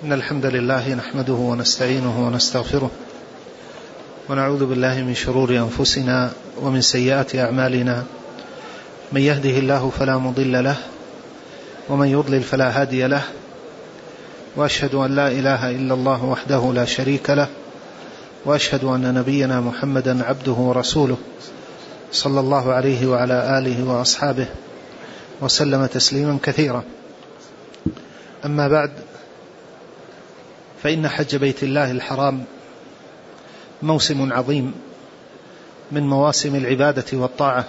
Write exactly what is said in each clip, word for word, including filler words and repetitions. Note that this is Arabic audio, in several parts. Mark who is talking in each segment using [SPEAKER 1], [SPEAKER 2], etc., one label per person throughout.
[SPEAKER 1] إن الحمد لله نحمده ونستعينه ونستغفره ونعوذ بالله من شرور أنفسنا ومن سيئات أعمالنا. من يهده الله فلا مضل له ومن يضلل فلا هادي له، وأشهد أن لا إله إلا الله وحده لا شريك له، وأشهد أن نبينا محمدا عبده ورسوله صلى الله عليه وعلى آله وأصحابه وسلم تسليما كثيرا. أما بعد، فإن حج بيت الله الحرام موسم عظيم من مواسم العبادة والطاعة،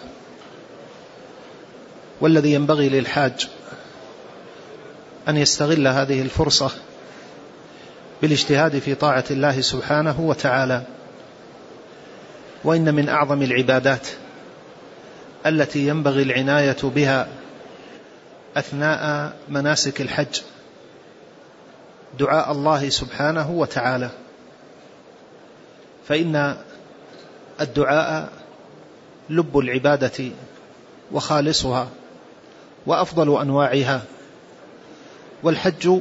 [SPEAKER 1] والذي ينبغي للحاج أن يستغل هذه الفرصة بالاجتهاد في طاعة الله سبحانه وتعالى. وإن من أعظم العبادات التي ينبغي العناية بها أثناء مناسك الحج دعاء الله سبحانه وتعالى، فإن الدعاء لب العبادة وخالصها وأفضل أنواعها. والحج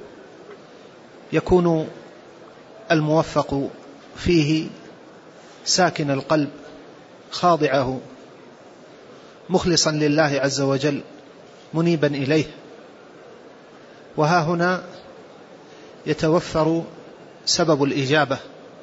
[SPEAKER 1] يكون الموفق فيه ساكن القلب خاضعه مخلصا لله عز وجل منيبا إليه. وها هنا يتوفر سبب الإجابة،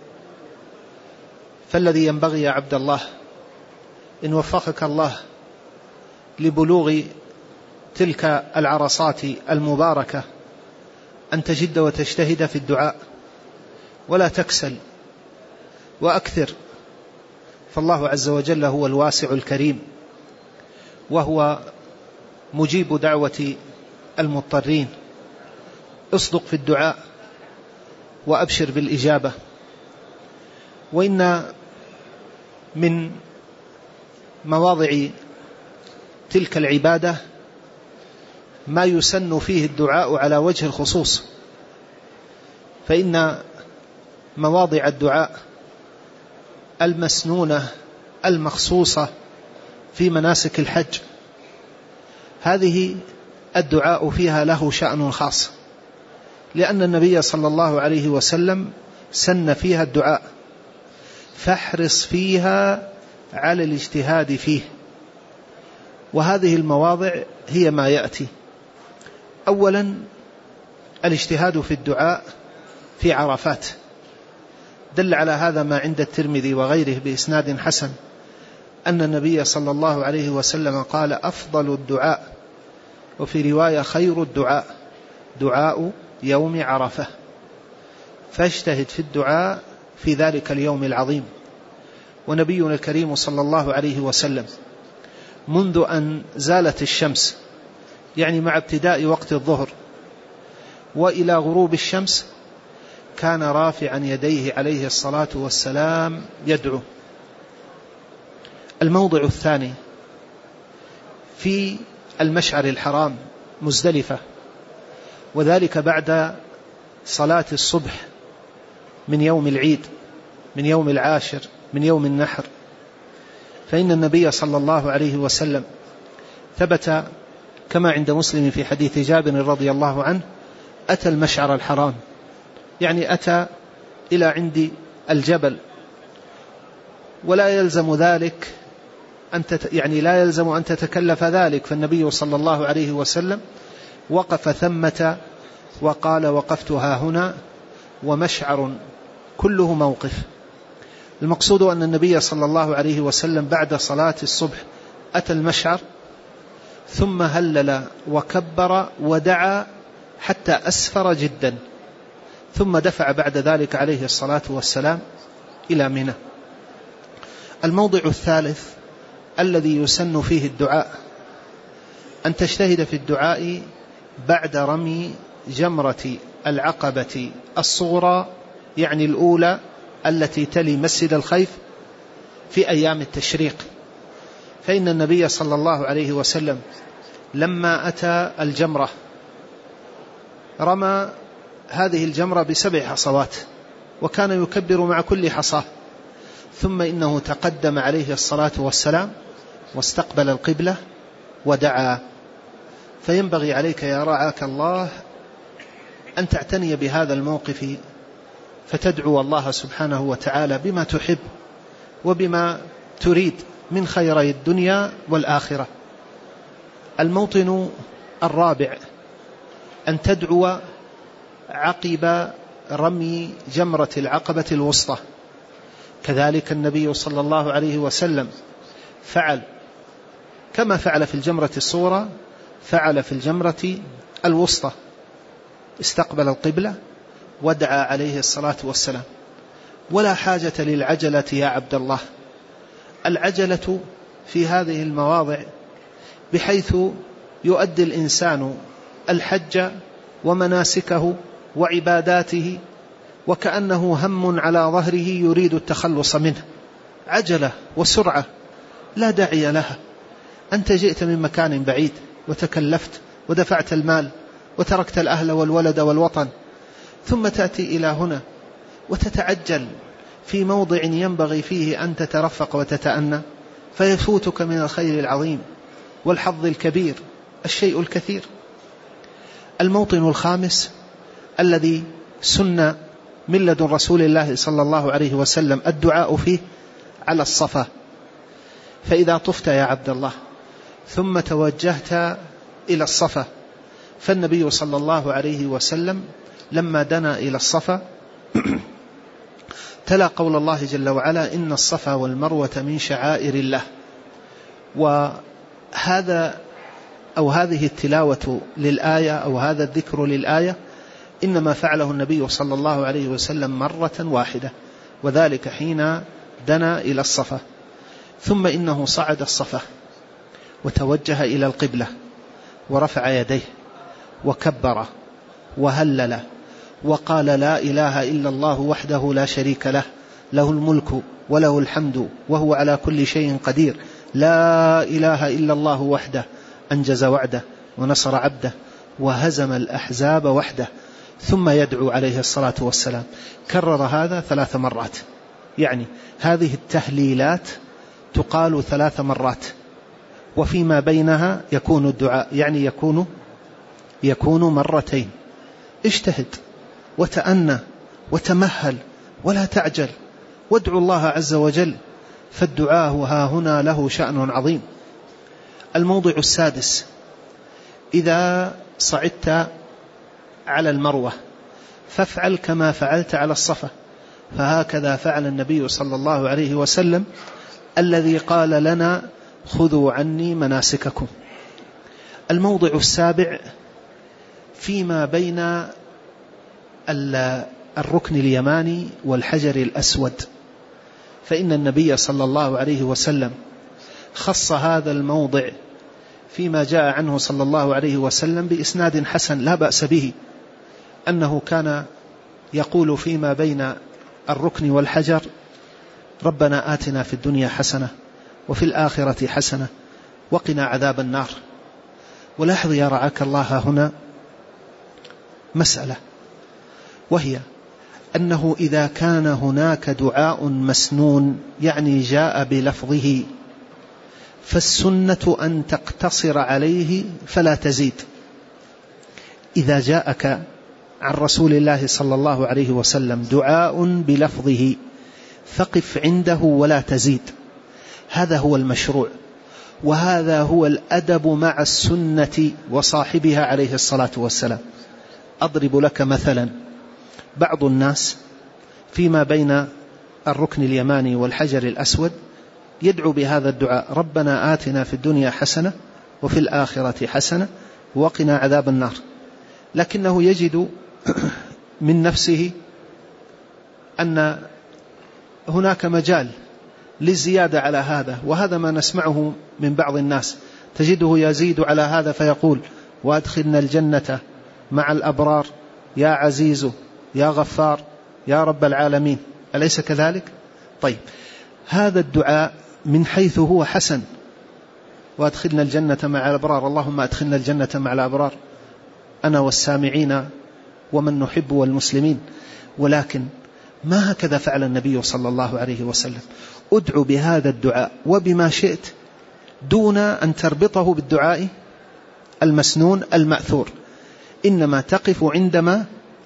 [SPEAKER 1] فالذي ينبغي يا عبد الله إن وفقك الله لبلوغ تلك العرصات المباركة أن تجد وتجتهد في الدعاء ولا تكسل وأكثر، فالله عز وجل هو الواسع الكريم، وهو مجيب دعوة المضطرين. اصدق في الدعاء وأبشر بالإجابة. وإن من مواضع تلك العبادة ما يسن فيه الدعاء على وجه الخصوص، فإن مواضع الدعاء المسنونة المخصوصة في مناسك الحج هذه الدعاء فيها له شأن خاص، لأن النبي صلى الله عليه وسلم سن فيها الدعاء، فاحرص فيها على الاجتهاد فيه. وهذه المواضع هي ما يأتي. أولا الاجتهاد في الدعاء في عرفات، دل على هذا ما عند الترمذي وغيره بإسناد حسن أن النبي صلى الله عليه وسلم قال: أفضل الدعاء، وفي رواية خير الدعاء، دعاء يوم عرفة. فاجتهد في الدعاء في ذلك اليوم العظيم. ونبينا الكريم صلى الله عليه وسلم منذ أن زالت الشمس، يعني مع ابتداء وقت الظهر وإلى غروب الشمس، كان رافعا يديه عليه الصلاة والسلام يدعو. الموضع الثاني في المشعر الحرام مزدلفة، وذلك بعد صلاة الصبح من يوم العيد، من يوم العاشر من يوم النحر. فإن النبي صلى الله عليه وسلم ثبت كما عند مسلم في حديث جابر رضي الله عنه: أتى المشعر الحرام، يعني أتى إلى عند الجبل، ولا يلزم ذلك أن تت... يعني لا يلزم أن تتكلف ذلك. فالنبي صلى الله عليه وسلم وقف ثمة وقال: وقفت ها هنا، ومشعر كله موقف. المقصود أن النبي صلى الله عليه وسلم بعد صلاة الصبح أتى المشعر، ثم هلل وكبر ودعا حتى أسفر جدا، ثم دفع بعد ذلك عليه الصلاة والسلام إلى منى. الموضع الثالث الذي يسن فيه الدعاء أن تجتهد في الدعاء بعد رمي جمرة العقبة الصغرى، يعني الأولى التي تلي مسجد الخيف في أيام التشريق. فإن النبي صلى الله عليه وسلم لما أتى الجمرة رمى هذه الجمرة بسبع حصوات، وكان يكبر مع كل حصاة، ثم إنه تقدم عليه الصلاة والسلام واستقبل القبلة ودعا. فينبغي عليك يا رعاك الله أن تعتني بهذا الموقف فتدعو الله سبحانه وتعالى بما تحب وبما تريد من خيري الدنيا والآخرة. الموطن الرابع أن تدعو عقب رمي جمرة العقبة الوسطى. كذلك النبي صلى الله عليه وسلم فعل كما فعل في الجمرة الصغرى فعل في الجمرة الوسطى، استقبل القبلة ودعا عليه الصلاة والسلام. ولا حاجة للعجلة يا عبد الله. العجلة في هذه المواضع بحيث يؤدي الإنسان الحج ومناسكه وعباداته وكأنه هم على ظهره يريد التخلص منه، عجلة وسرعة لا داعي لها. أنت جئت من مكان بعيد وتكلفت ودفعت المال وتركت الأهل والولد والوطن، ثم تأتي إلى هنا وتتعجل في موضع ينبغي فيه أن تترفق وتتأنى، فيفوتك من الخير العظيم والحظ الكبير الشيء الكثير. الموطن الخامس الذي سن من لدن رسول الله صلى الله عليه وسلم الدعاء فيه على الصفا. فإذا طفت يا عبد الله ثم توجهت إلى الصفا، فالنبي صلى الله عليه وسلم لما دنا إلى الصفا تلا قول الله جل وعلا: إن الصفا والمروة من شعائر الله. وهذا أو هذه التلاوة للآية أو هذا الذكر للآية إنما فعله النبي صلى الله عليه وسلم مرة واحدة، وذلك حين دنا إلى الصفا. ثم إنه صعد الصفا وتوجه إلى القبلة ورفع يديه وكبر وهلل وقال: لا إله إلا الله وحده لا شريك له، له الملك وله الحمد وهو على كل شيء قدير، لا إله إلا الله وحده أنجز وعده ونصر عبده وهزم الأحزاب وحده. ثم يدعو عليه الصلاة والسلام. كرر هذا ثلاث مرات، يعني هذه التهليلات تقال ثلاث مرات، وفيما بينها يكون الدعاء، يعني يكون يكون مرتين. اجتهد وتأنى وتمهل ولا تعجل، وادعو الله عز وجل، فالدعاء ها هنا له شأن عظيم. الموضع السادس: إذا صعدت على المروة فافعل كما فعلت على الصفا، فهكذا فعل النبي صلى الله عليه وسلم الذي قال لنا: خذوا عني مناسككم. الموضع السابع: فيما بين الركن اليماني والحجر الأسود، فإن النبي صلى الله عليه وسلم خص هذا الموضع فيما جاء عنه صلى الله عليه وسلم بإسناد حسن لا بأس به، أنه كان يقول فيما بين الركن والحجر: ربنا آتنا في الدنيا حسنة وفي الآخرة حسنة وقنا عذاب النار. ولاحظ يا رعاك الله هنا مسألة، وهي أنه إذا كان هناك دعاء مسنون يعني جاء بلفظه، فالسنة أن تقتصر عليه فلا تزيد. إذا جاءك عن رسول الله صلى الله عليه وسلم دعاء بلفظه فقف عنده ولا تزيد، هذا هو المشروع، وهذا هو الأدب مع السنة وصاحبها عليه الصلاة والسلام. أضرب لك مثلا: بعض الناس فيما بين الركن اليماني والحجر الأسود يدعو بهذا الدعاء: ربنا آتنا في الدنيا حسنة وفي الآخرة حسنة وقنا عذاب النار، لكنه يجد من نفسه أن هناك مجال للزيادة على هذا، وهذا ما نسمعه من بعض الناس، تجده يزيد على هذا فيقول: وأدخلنا الجنة مع الأبرار يا عزيز يا غفار يا رب العالمين. أليس كذلك؟ طيب، هذا الدعاء من حيث هو حسن، وأدخلنا الجنة مع الأبرار، اللهم أدخلنا الجنة مع الأبرار أنا والسامعين ومن نحب والمسلمين، ولكن ما هكذا فعل النبي صلى الله عليه وسلم. ادعو بهذا الدعاء وبما شئت دون أن تربطه بالدعاء المسنون المأثور، إنما تقف عندما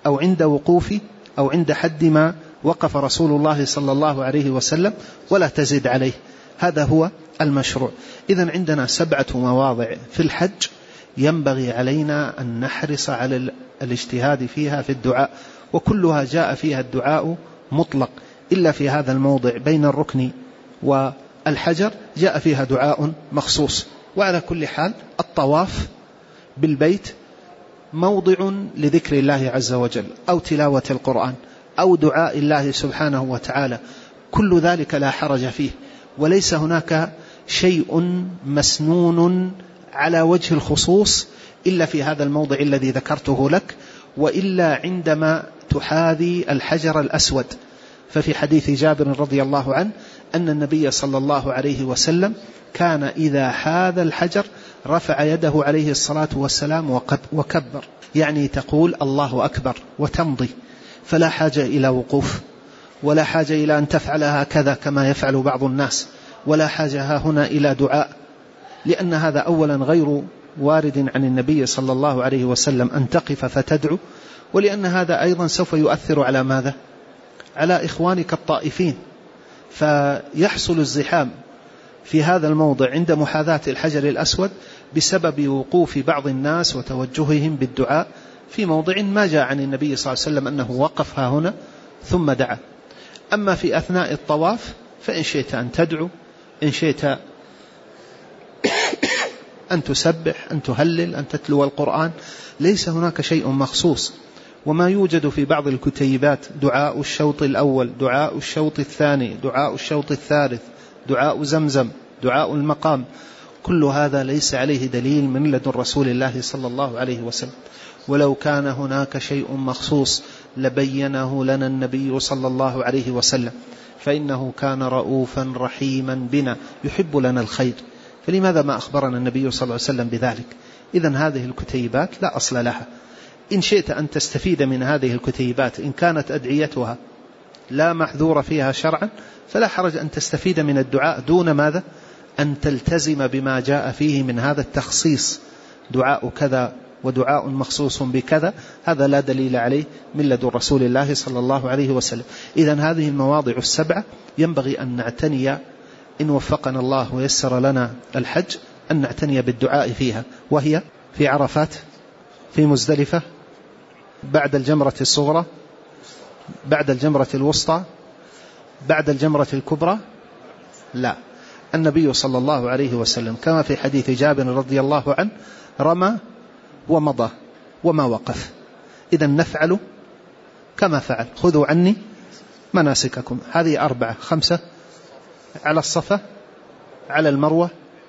[SPEAKER 1] أو عند وقوف أو عند حد ما وقف رسول الله صلى الله عليه وسلم، ولا تزد عليه. هذا هو المشروع. إذن عندنا سبعة مواضع في الحج ينبغي علينا أن نحرص على الاجتهاد فيها في الدعاء، وكلها جاء فيها الدعاء مطلق، إلا في هذا الموضع بين الركن والحجر جاء فيها دعاء مخصوص. وعلى كل حال الطواف بالبيت موضع لذكر الله عز وجل أو تلاوة القرآن أو دعاء الله سبحانه وتعالى، كل ذلك لا حرج فيه، وليس هناك شيء مسنون على وجه الخصوص إلا في هذا الموضع الذي ذكرته لك، وإلا عندما تحاذي الحجر الأسود. ففي حديث جابر رضي الله عنه أن النبي صلى الله عليه وسلم كان إذا حاذى الحجر رفع يده عليه الصلاة والسلام وكبر، يعني تقول الله أكبر وتمضي، فلا حاجة إلى وقوف، ولا حاجة إلى أن تفعلها كذا كما يفعل بعض الناس، ولا حاجة هنا إلى دعاء، لأن هذا أولا غير وارد عن النبي صلى الله عليه وسلم أن تقف فتدعو، ولأن هذا أيضا سوف يؤثر على ماذا؟ على إخوانك الطائفين، فيحصل الزحام في هذا الموضع عند محاذاة الحجر الأسود بسبب وقوف بعض الناس وتوجههم بالدعاء في موضع ما جاء عن النبي صلى الله عليه وسلم أنه وقفها هنا ثم دعا. أما في أثناء الطواف فإن شئت أن تدعو، إن شئت أن تسبح، أن تهلل، أن تتلو القرآن، ليس هناك شيء مخصوص. وما يوجد في بعض الكتيبات دعاء الشوط الأول، دعاء الشوط الثاني، دعاء الشوط الثالث، دعاء زمزم، دعاء المقام، كل هذا ليس عليه دليل من لدن رسول الله صلى الله عليه وسلم. ولو كان هناك شيء مخصوص لبينه لنا النبي صلى الله عليه وسلم، فإنه كان رؤوفا رحيما بنا يحب لنا الخير، فلماذا ما أخبرنا النبي صلى الله عليه وسلم بذلك؟ إذن هذه الكتيبات لا أصل لها. إن شئت أن تستفيد من هذه الكتيبات إن كانت أدعيتها لا محذور فيها شرعا فلا حرج أن تستفيد من الدعاء دون ماذا؟ أن تلتزم بما جاء فيه من هذا التخصيص، دعاء كذا ودعاء مخصوص بكذا، هذا لا دليل عليه من لدن رسول الله صلى الله عليه وسلم. إذن هذه المواضع السبعة ينبغي أن نعتني إن وفقنا الله ويسر لنا الحج أن نعتني بالدعاء فيها، وهي في عرفات، في مزدلفة، بعد الجمرة الصغرى، بعد الجمرة الوسطى، بعد الجمرة الكبرى. لا، النبي صلى الله عليه وسلم كما في حديث جابر رضي الله عنه رمى ومضى وما وقف. إذن نفعل كما فعل، خذوا عني مناسككم. هذه أربعة خمسة، على الصفا، على المروة،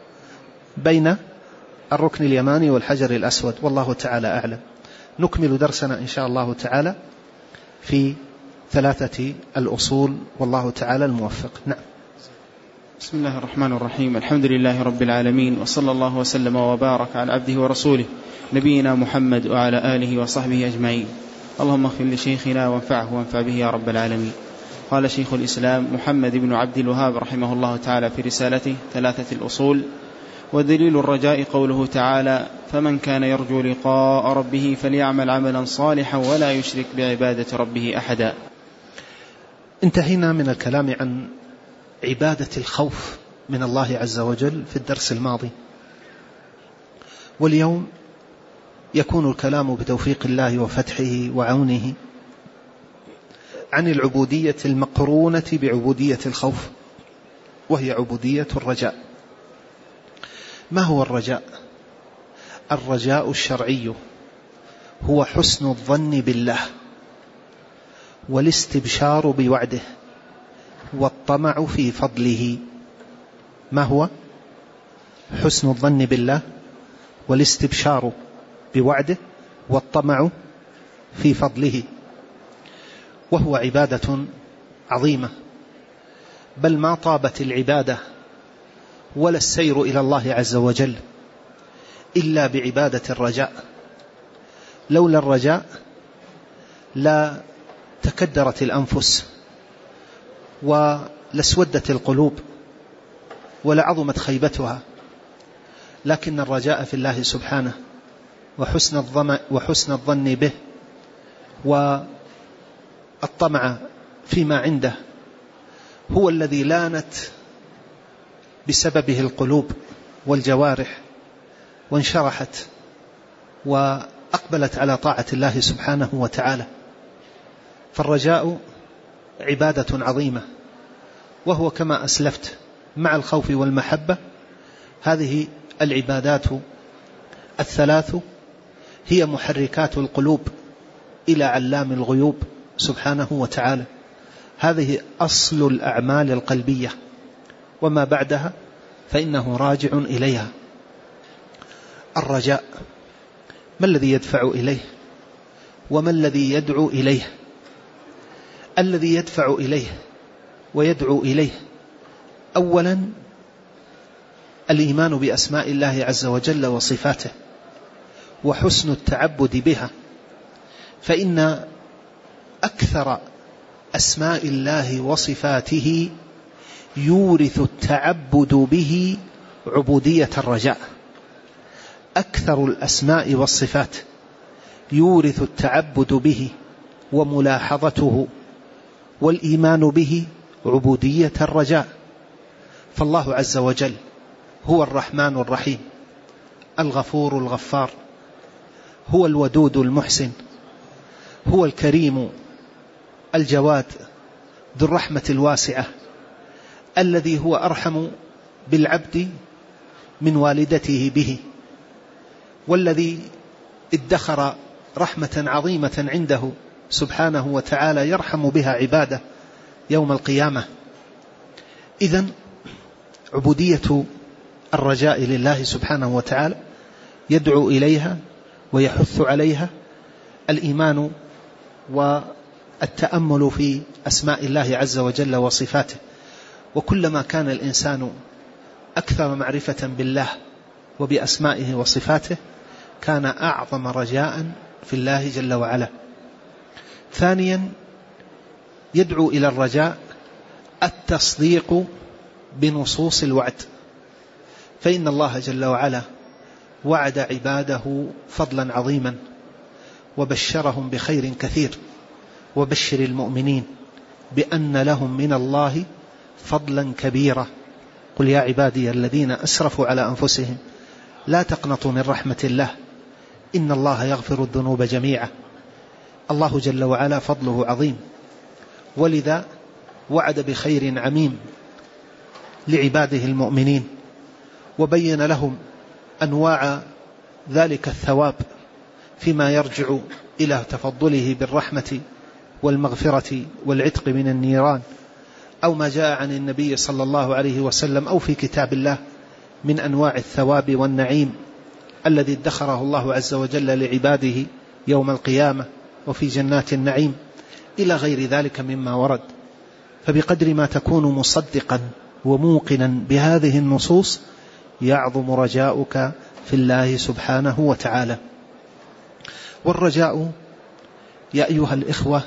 [SPEAKER 1] بين الركن اليماني والحجر الأسود، والله تعالى أعلم. نكمل درسنا إن شاء الله تعالى في ثلاثة الأصول، والله تعالى الموفق. نعم.
[SPEAKER 2] بسم الله الرحمن الرحيم، الحمد لله رب العالمين، وصلى الله وسلم وبارك على عبده ورسوله نبينا محمد وعلى آله وصحبه أجمعين. اللهم اغفر لشيخنا وانفعه وانفع به يا رب العالمين. قال شيخ الإسلام محمد بن عبد الوهاب رحمه الله تعالى في رسالته ثلاثة الأصول: ودليل الرجاء قوله تعالى: فمن كان يرجو لقاء ربه فليعمل عملا صالحا ولا يشرك بعبادة ربه أحدا.
[SPEAKER 1] انتهينا من الكلام عن عبادة الخوف من الله عز وجل في الدرس الماضي، واليوم يكون الكلام بتوفيق الله وفتحه وعونه عن العبودية المقرونة بعبودية الخوف، وهي عبودية الرجاء. ما هو الرجاء؟ الرجاء الشرعي هو حسن الظن بالله والاستبشار بوعده والطمع في فضله. ما هو حسن الظن بالله والاستبشار بوعده والطمع في فضله؟ وهو عبادة عظيمة، بل ما طابت العبادة ولا السير إلى الله عز وجل إلا بعبادة الرجاء. لولا الرجاء لا تكدرت الأنفس ولاسودت القلوب ولعظمت خيبتها، لكن الرجاء في الله سبحانه وحسن الظن, وحسن الظن به والطمع فيما عنده هو الذي لانت بسببه القلوب والجوارح وانشرحت وأقبلت على طاعة الله سبحانه وتعالى. فالرجاء عبادة عظيمة، وهو كما أسلفت مع الخوف والمحبة. هذه العبادات الثلاث هي محركات القلوب إلى علام الغيوب سبحانه وتعالى. هذه أصل الأعمال القلبية، وما بعدها فإنه راجع إليها. الرجاء ما الذي يدفع إليه وما الذي يدعو إليه؟ الذي يدفع إليه ويدعو إليه أولا الإيمان بأسماء الله عز وجل وصفاته وحسن التعبد بها، فإن أكثر أسماء الله وصفاته يورث التعبد به عبودية الرجاء. أكثر الأسماء والصفات يورث التعبد به وملاحظته والإيمان به عبودية الرجاء. فالله عز وجل هو الرحمن الرحيم، الغفور الغفار، هو الودود المحسن، هو الكريم الجواد ذو الرحمة الواسعة، الذي هو أرحم بالعبد من والدته به، والذي ادخر رحمة عظيمة عنده سبحانه وتعالى يرحم بها عباده يوم القيامة. إذن عبودية الرجاء لله سبحانه وتعالى يدعو إليها ويحث عليها الإيمان والتأمل في أسماء الله عز وجل وصفاته. وكلما كان الإنسان أكثر معرفة بالله وبأسمائه وصفاته كان أعظم رجاء في الله جل وعلا. ثانيا يدعو إلى الرجاء التصديق بنصوص الوعد، فإن الله جل وعلا وعد عباده فضلا عظيما وبشرهم بخير كثير. وبشر المؤمنين بأن لهم من الله فضلا كبيرا. قل يا عبادي الذين أسرفوا على أنفسهم لا تقنطوا من رحمة الله إن الله يغفر الذنوب جميعا. الله جل وعلا فضله عظيم، ولذا وعد بخير عميم لعباده المؤمنين، وبين لهم أنواع ذلك الثواب فيما يرجع إلى تفضله بالرحمة والمغفرة والعتق من النيران، أو ما جاء عن النبي صلى الله عليه وسلم أو في كتاب الله من أنواع الثواب والنعيم الذي ادخره الله عز وجل لعباده يوم القيامة وفي جنات النعيم إلى غير ذلك مما ورد. فبقدر ما تكون مصدقا وموقنا بهذه النصوص يعظم رجاؤك في الله سبحانه وتعالى. والرجاء يا أيها الإخوة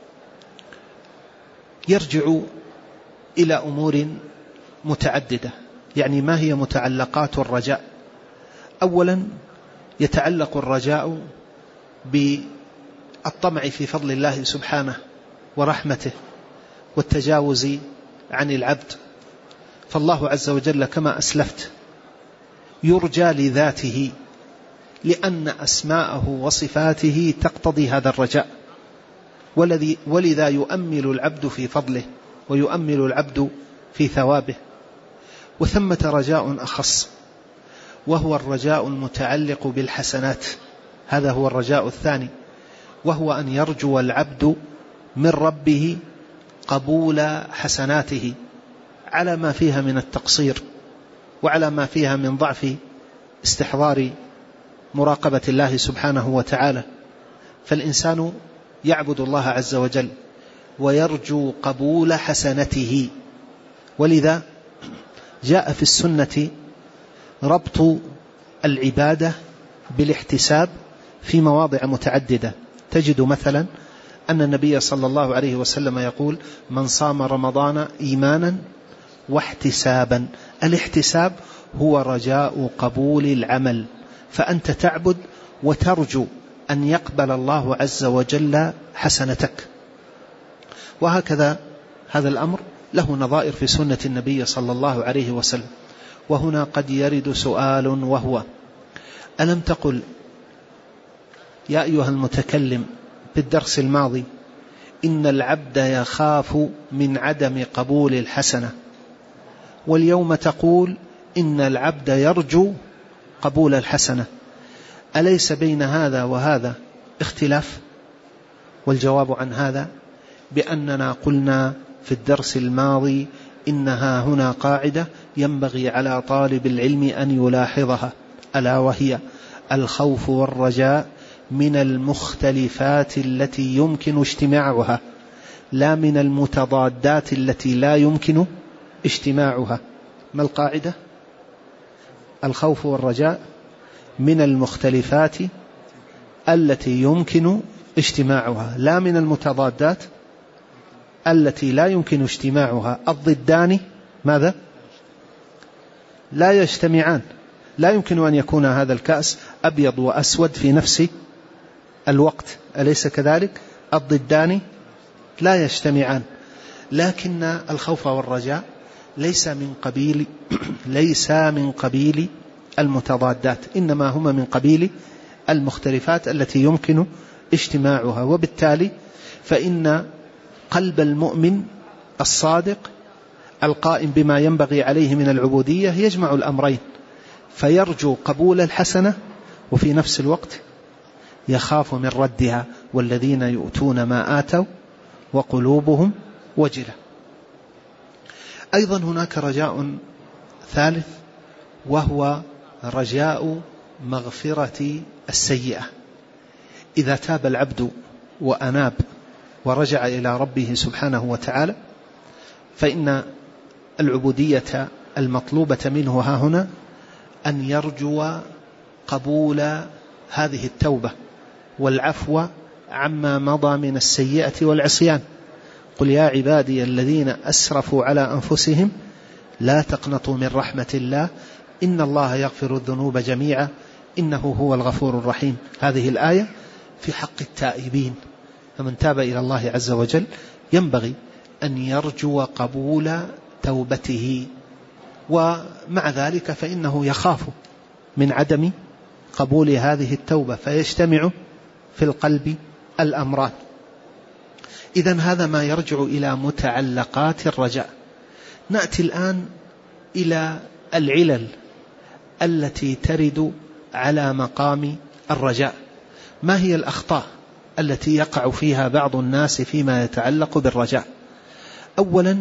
[SPEAKER 1] يرجع إلى أمور متعددة. يعني ما هي متعلقات الرجاء؟ أولا يتعلق الرجاء بالطمع في فضل الله سبحانه ورحمته والتجاوز عن العبد. فالله عز وجل كما أسلفت يرجى لذاته، لأن أسماءه وصفاته تقتضي هذا الرجاء، ولذا يؤمل العبد في فضله ويؤمل العبد في ثوابه. وثمة رجاء أخص، وهو الرجاء المتعلق بالحسنات. هذا هو الرجاء الثاني، وهو أن يرجو العبد من ربه قبول حسناته على ما فيها من التقصير وعلى ما فيها من ضعف استحضار مراقبة الله سبحانه وتعالى. فالإنسان يعبد الله عز وجل ويرجو قبول حسنته، ولذا جاء في السنة ربط العبادة بالاحتساب في مواضع متعددة. تجد مثلا أن النبي صلى الله عليه وسلم يقول: من صام رمضان إيمانا واحتسابا. الاحتساب هو رجاء قبول العمل، فأنت تعبد وترجو أن يقبل الله عز وجل حسنتك. وهكذا هذا الأمر له نظائر في سنة النبي صلى الله عليه وسلم. وهنا قد يرد سؤال وهو: ألم تقل يا أيها المتكلم بالدرس الماضي إن العبد يخاف من عدم قبول الحسنة، واليوم تقول إن العبد يرجو قبول الحسنة، أليس بين هذا وهذا اختلاف؟ والجواب عن هذا بأننا قلنا في الدرس الماضي إنها هنا قاعدة ينبغي على طالب العلم أن يلاحظها، ألا وهي: الخوف والرجاء من المختلفات التي يمكن اجتماعها، لا من المتضادات التي لا يمكن اجتماعها. ما القاعدة؟ الخوف والرجاء من المختلفات التي يمكن اجتماعها، لا من المتضادات التي لا يمكن اجتماعها. الضدان ماذا؟ لا يجتمعان. لا يمكن أن يكون هذا الكأس أبيض وأسود في نفس الوقت، أليس كذلك؟ الضدان لا يجتمعان. لكن الخوف والرجاء ليس من قبيل ليس من قبيل المتضادات، إنما هما من قبيل المختلفات التي يمكن اجتماعها. وبالتالي فإن قلب المؤمن الصادق القائم بما ينبغي عليه من العبودية يجمع الأمرين، فيرجو قبول الحسنة وفي نفس الوقت يخاف من ردها، والذين يؤتون ما آتوا وقلوبهم وجلة. أيضا هناك رجاء ثالث، وهو رجاء مغفرة السيئة. إذا تاب العبد وأناب ورجع إلى ربه سبحانه وتعالى، فإن العبودية المطلوبة منه ها هنا أن يرجو قبول هذه التوبة والعفو عما مضى من السيئة والعصيان. قل يا عبادي الذين أسرفوا على أنفسهم لا تقنطوا من رحمة الله إن الله يغفر الذنوب جميعا إنه هو الغفور الرحيم. هذه الآية في حق التائبين، فمن تاب إلى الله عز وجل ينبغي أن يرجو قبول توبته، ومع ذلك فإنه يخاف من عدم قبول هذه التوبة، فيجتمع في القلب الأمران. إذن هذا ما يرجع إلى متعلقات الرجاء. نأتي الآن إلى العلل التي ترد على مقام الرجاء. ما هي الأخطاء التي يقع فيها بعض الناس فيما يتعلق بالرجاء؟ أولا،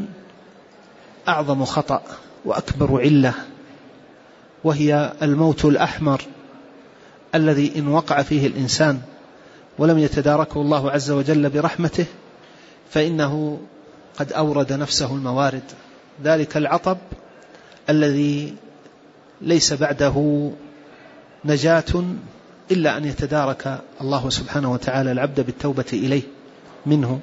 [SPEAKER 1] أعظم خطأ وأكبر علة، وهي الموت الأحمر الذي إن وقع فيه الإنسان ولم يتداركه الله عز وجل برحمته فإنه قد أورد نفسه الموارد. ذلك العطب الذي ليس بعده نجاة إلا أن يتدارك الله سبحانه وتعالى العبد بالتوبة إليه منه.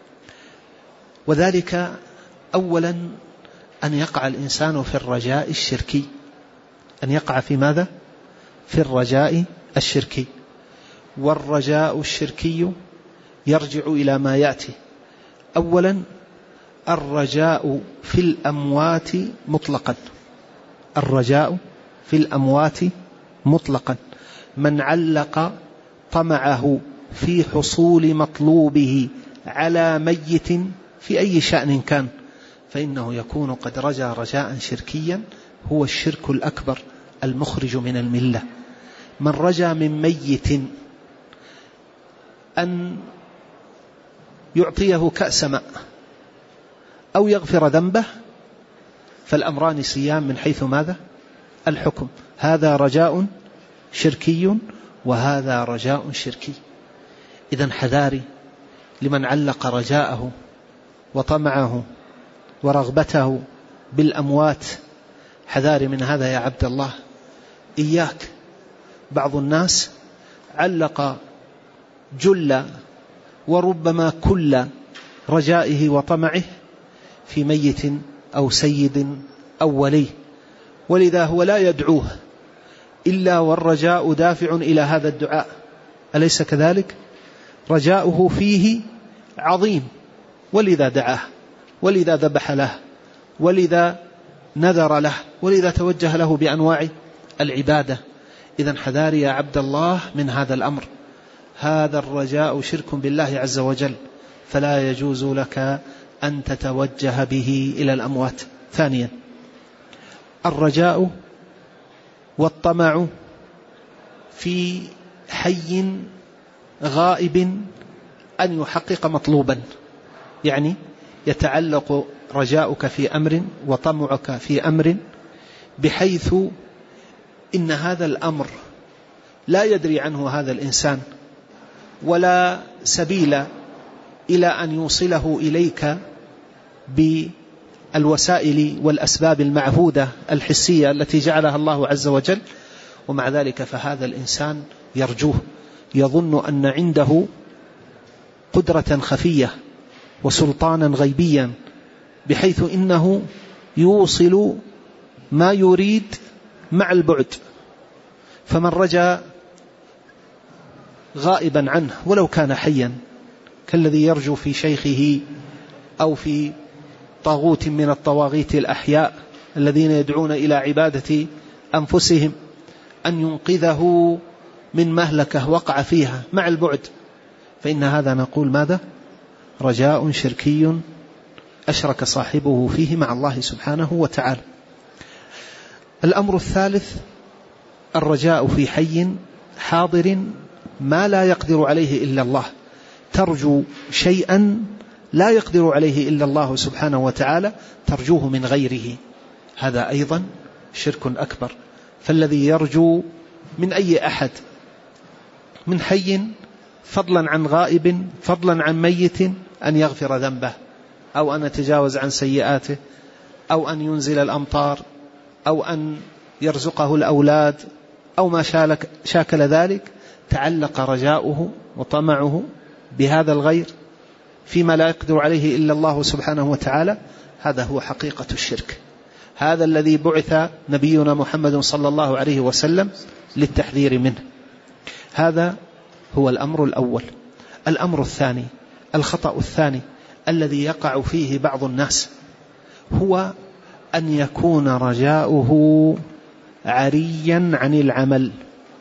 [SPEAKER 1] وذلك أولا أن يقع الإنسان في الرجاء الشركي. أن يقع في ماذا؟ في الرجاء الشركي. والرجاء الشركي يرجع إلى ما يأتي. أولا، الرجاء في الأموات مطلقا. الرجاء في الأموات مطلقا. من علق طمعه في حصول مطلوبه على ميت في أي شأن كان فإنه يكون قد رجا رجاء شركيا، هو الشرك الأكبر المخرج من الملة. من رجا من ميت أن يعطيه كأس ماء أو يغفر ذنبه فالأمران سيان من حيث ماذا؟ الحكم. هذا رجاء شركي وهذا رجاء شركي. إذن حذاري لمن علق رجاءه وطمعه ورغبته بالأموات، حذاري من هذا يا عبد الله. إياك. بعض الناس علق جل وربما كل رجائه وطمعه في ميت أو سيد أو ولي، ولذا هو لا يدعوه إلا والرجاء دافع إلى هذا الدعاء، أليس كذلك؟ رجاؤه فيه عظيم، ولذا دعاه، ولذا ذبح له، ولذا نذر له، ولذا توجه له بأنواع العبادة. إذن حذار يا عبد الله من هذا الأمر، هذا الرجاء شرك بالله عز وجل، فلا يجوز لك أن تتوجه به إلى الأموات. ثانيا، الرجاء والطمع في حي غائب أن يحقق مطلوبا، يعني يتعلق رجاؤك في أمر وطمعك في أمر بحيث إن هذا الأمر لا يدري عنه هذا الإنسان ولا سبيل إلى أن يوصله إليك بالوسائل والأسباب المعهودة الحسية التي جعلها الله عز وجل، ومع ذلك فهذا الإنسان يرجوه، يظن أن عنده قدرة خفية وسلطانا غيبيا بحيث إنه يوصل ما يريد مع البعد. فمن رجا غائبا عنه ولو كان حيا، كالذي يرجو في شيخه أو في طاغوت من الطواغيت الأحياء الذين يدعون إلى عبادة أنفسهم أن ينقذه من مهلكة وقع فيها مع البعد، فإن هذا نقول ماذا؟ رجاء شركي أشرك صاحبه فيه مع الله سبحانه وتعالى. الأمر الثالث، الرجاء في حي حاضر ما لا يقدر عليه إلا الله، ترجو شيئا لا يقدر عليه إلا الله سبحانه وتعالى، ترجوه من غيره، هذا أيضا شرك أكبر. فالذي يرجو من أي أحد، من حي فضلا عن غائب، فضلا عن ميت، أن يغفر ذنبه أو أن يتجاوز عن سيئاته أو أن ينزل الأمطار أو أن يرزقه الأولاد أو ما شاكل ذلك، تعلق رجاؤه وطمعه بهذا الغير فيما لا يقدر عليه إلا الله سبحانه وتعالى، هذا هو حقيقة الشرك. هذا الذي بعث نبينا محمد صلى الله عليه وسلم للتحذير منه. هذا هو الأمر الأول. الأمر الثاني، الخطأ الثاني الذي يقع فيه بعض الناس، هو أن يكون رجاؤه عريا عن العمل.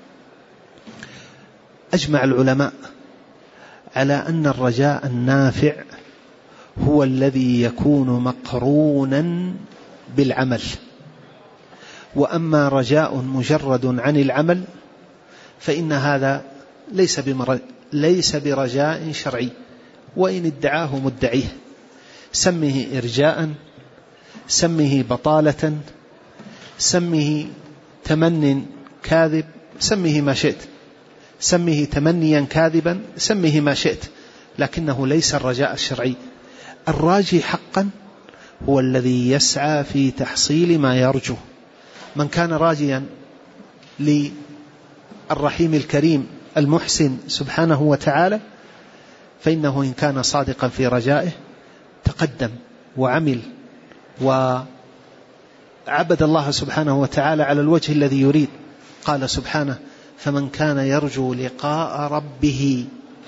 [SPEAKER 1] أجمع العلماء على أن الرجاء النافع هو الذي يكون مقرونا بالعمل، وأما رجاء مجرد عن العمل فإن هذا ليس بمر... ليس برجاء شرعي، وإن ادعاه مدعيه، سمه إرجاء، سمه بطالة، سمه تمن كاذب، سمه ما شئت، سمه تمنيا كاذبا، سمه ما شئت، لكنه ليس الرجاء الشرعي. الراجي حقا هو الذي يسعى في تحصيل ما يرجو. من كان راجيا للرحيم الكريم المحسن سبحانه وتعالى، فإنه إن كان صادقا في رجائه تقدم وعمل وعبد الله سبحانه وتعالى على الوجه الذي يريد. قال سبحانه: فمن كان يرجو لقاء ربه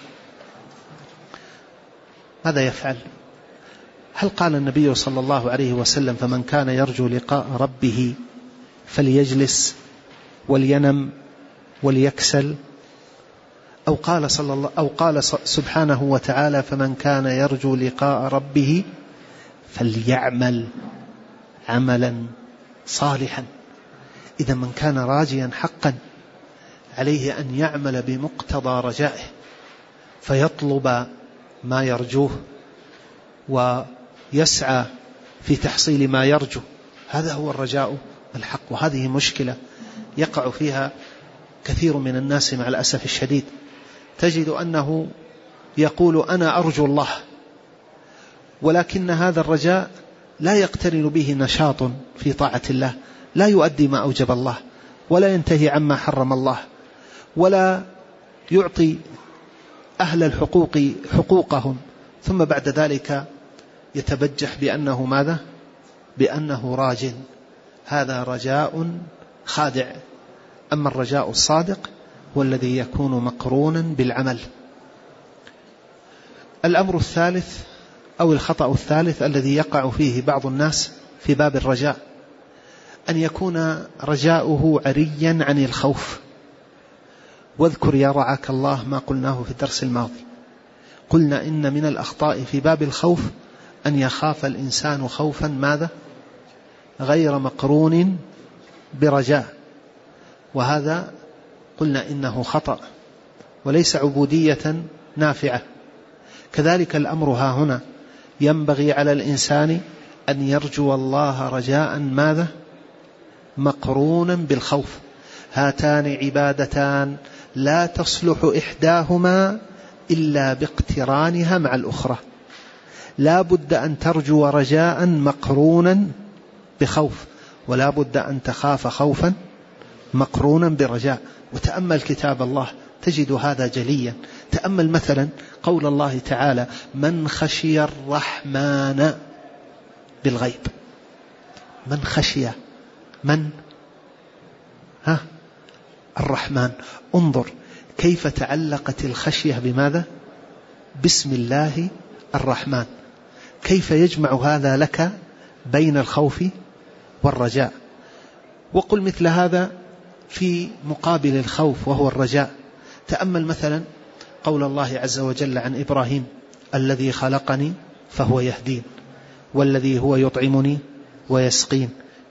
[SPEAKER 1] ماذا يفعل؟ هل قال النبي صلى الله عليه وسلم: فمن كان يرجو لقاء ربه فليجلس ولينم وليكسل؟ أو قال صلى الله أو قال سبحانه وتعالى: فمن كان يرجو لقاء ربه فليعمل عملا صالحا. إذا من كان راجيا حقا عليه أن يعمل بمقتضى رجائه، فيطلب ما يرجوه ويسعى في تحصيل ما يرجو. هذا هو الرجاء الحق. وهذه مشكلة يقع فيها كثير من الناس مع الأسف الشديد. تجد أنه يقول: أنا أرجو الله، ولكن هذا الرجاء لا يقترن به نشاط في طاعة الله، لا يؤدي ما أوجب الله، ولا ينتهي عما حرم الله، ولا يعطي أهل الحقوق حقوقهم، ثم بعد ذلك يتبجح بأنه ماذا؟ بأنه راج. هذا رجاء خادع. أما الرجاء الصادق هو الذي يكون مقرونا بالعمل. الأمر الثالث أو الخطأ الثالث الذي يقع فيه بعض الناس في باب الرجاء أن يكون رجاؤه عريا عن الخوف. واذكر يا رعاك الله ما قلناه في الدرس الماضي، قلنا إن من الأخطاء في باب الخوف أن يخاف الإنسان خوفا ماذا؟ غير مقرون برجاء، وهذا قلنا إنه خطأ وليس عبودية نافعة. كذلك الأمر ها هنا، ينبغي على الإنسان أن يرجو الله رجاء ماذا؟ مقرونا بالخوف. هاتان عبادتان لا تصلح إحداهما إلا باقترانها مع الأخرى. لا بد أن ترجو رجاء مقرونا بخوف، ولا بد أن تخاف خوفا مقرونا برجاء. وتأمل كتاب الله تجد هذا جليا. تأمل مثلا قول الله تعالى: من خشي الرحمن بالغيب. من خشي من ها الرحمن. انظر كيف تعلقت الخشية بماذا؟ باسم الله الرحمن. كيف يجمع هذا لك بين الخوف والرجاء؟ وقل مثل هذا في مقابل الخوف وهو الرجاء. تأمل مثلا قول الله عز وجل عن إبراهيم: الذي خلقني فهو يهدين، والذي هو يطعمني ويسقين،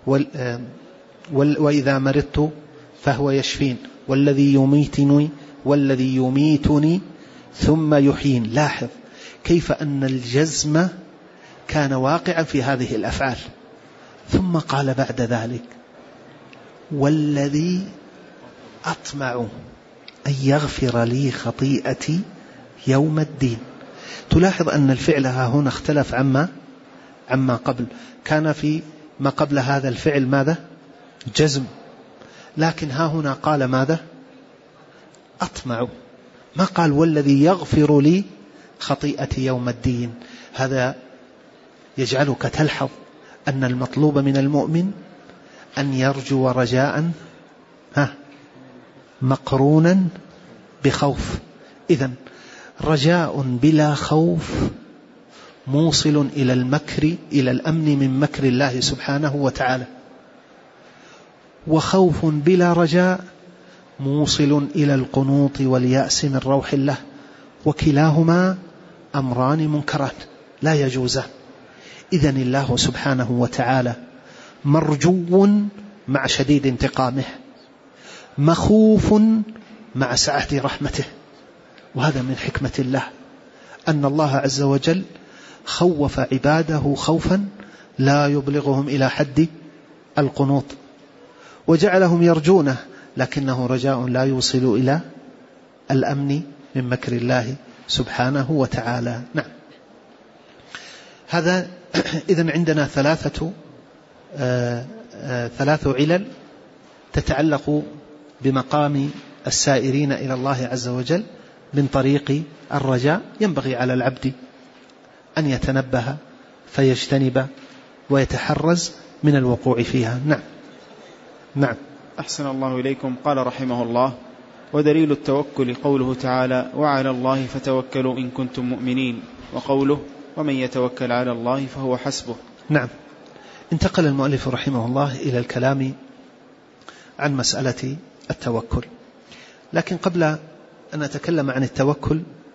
[SPEAKER 1] وإذا مرضت فهو يشفين، والذي يميتني والذي يميتني ثم يحيين. لاحظ كيف أن الجزم كان واقعا في هذه الأفعال. ثم قال بعد ذلك: والذي أطمع أن يغفر لي خطيئتي يوم الدين. تلاحظ أن الفعل ها هنا اختلف عما عما قبل. كان في ما قبل هذا الفعل ماذا؟ جزم، لكن ها هنا قال ماذا؟ أطمع. ما قال والذي يغفر لي خطيئتي يوم الدين. هذا يجعلك تلحظ أن المطلوب من المؤمن أن يرجو رجاء ها مقرونا بخوف. إذن رجاء بلا خوف موصل إلى المكر، إلى الأمن من مكر الله سبحانه وتعالى، وخوف بلا رجاء موصل إلى القنوط واليأس من روح الله، وكلاهما أمران منكران لا يجوزان. إذن الله سبحانه وتعالى مرجو مع شديد انتقامه، مخوف مع سعة رحمته. وهذا من حكمة الله أن الله عز وجل خوف عباده خوفا لا يبلغهم إلى حد القنوط، وجعلهم يرجونه، لكنه رجاء لا يوصل إلى الأمن من مكر الله سبحانه وتعالى. نعم. هذا إذن عندنا ثلاثة آآ آآ ثلاث علل تتعلق بمقام السائرين إلى الله عز وجل من طريق الرجاء، ينبغي على العبد أن يتنبه فيجتنب ويتحرز من الوقوع فيها. نعم. نعم.
[SPEAKER 2] أحسن الله إليكم. قال رحمه الله: ودليل التوكل قوله تعالى: وعلى الله فتوكلوا إن كنتم مؤمنين، وقوله: ومن يتوكل على الله فهو حسبه.
[SPEAKER 1] نعم. انتقل المؤلف رحمه الله إلى الكلام عن مسألة التوكل، لكن قبل أن أتكلم عن التوكل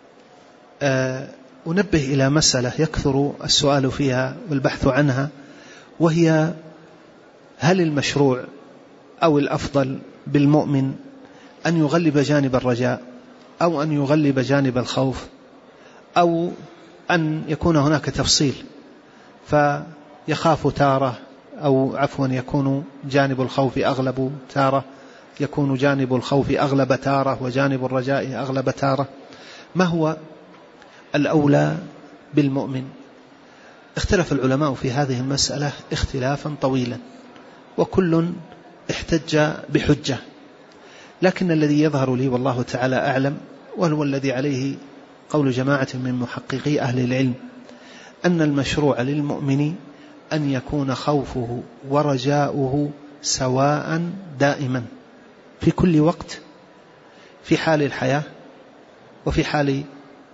[SPEAKER 1] أنبه إلى مسألة يكثر السؤال فيها والبحث عنها، وهي: هل المشروع أو الأفضل بالمؤمن أن يغلب جانب الرجاء، أو أن يغلب جانب الخوف، أو أن يكون هناك تفصيل فيخاف تارة، أو عفوا يكون جانب الخوف أغلب تارة، يكون جانب الخوف أغلب تارة، وجانب الرجاء أغلب تارة؟ ما هو الأولى بالمؤمن؟ اختلف العلماء في هذه المسألة اختلافا طويلا، وكل احتج بحجة، لكن الذي يظهر لي والله تعالى أعلم، وهو الذي عليه قول جماعة من محققي أهل العلم، أن المشروع للمؤمن أن يكون خوفه ورجاؤه سواء دائما في كل وقت، في حال الحياة وفي حال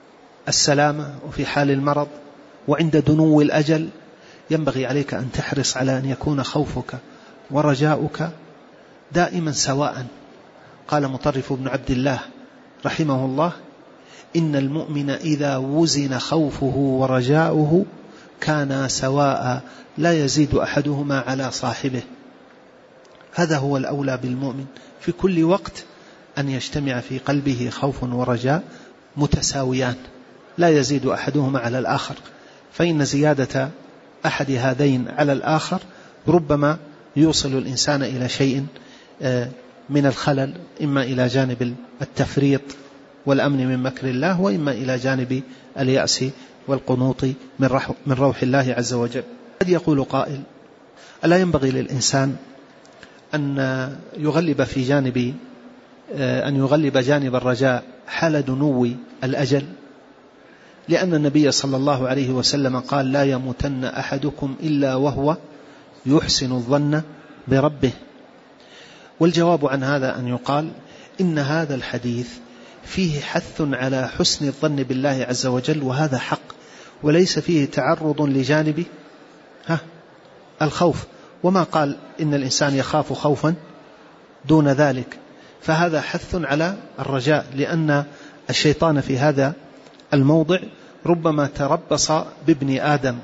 [SPEAKER 1] السلامة وفي حال المرض وعند دنو الأجل ينبغي عليك أن تحرص على أن يكون خوفك ورجاؤك دائما سواء. قال مطرف بن عبد الله رحمه الله: إن المؤمن إذا وزن خوفه ورجاؤه كانا سواء لا يزيد أحدهما على صاحبه. هذا هو الأولى بالمؤمن في كل وقت، أن يجتمع في قلبه خوف ورجاء متساويان لا يزيد أحدهما على الآخر، فإن زيادة أحد هذين على الآخر ربما يوصل الإنسان إلى شيء من الخلل، إما إلى جانب التفريط والأمن من مكر الله، وإما إلى جانب اليأس والقنوط من روح الله عز وجل. قد يقول قائل: ألا ينبغي للإنسان أن يغلب في جانب أن يغلب جانب الرجاء حال دنو الأجل؟ لأن النبي صلى الله عليه وسلم قال: لا يموتن أحدكم إلا وهو يحسن الظن بربه. والجواب عن هذا أن يقال إن هذا الحديث فيه حث على حسن الظن بالله عز وجل، وهذا حق، وليس فيه تعرض لجانب ها الخوف، وما قال إن الإنسان يخاف خوفا دون ذلك، فهذا حث على الرجاء، لأن الشيطان في هذا الموضع ربما تربص بابن آدم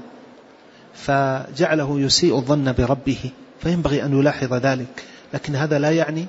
[SPEAKER 1] فجعله يسيء الظن بربه، فينبغي أن يلاحظ ذلك. لكن هذا لا يعني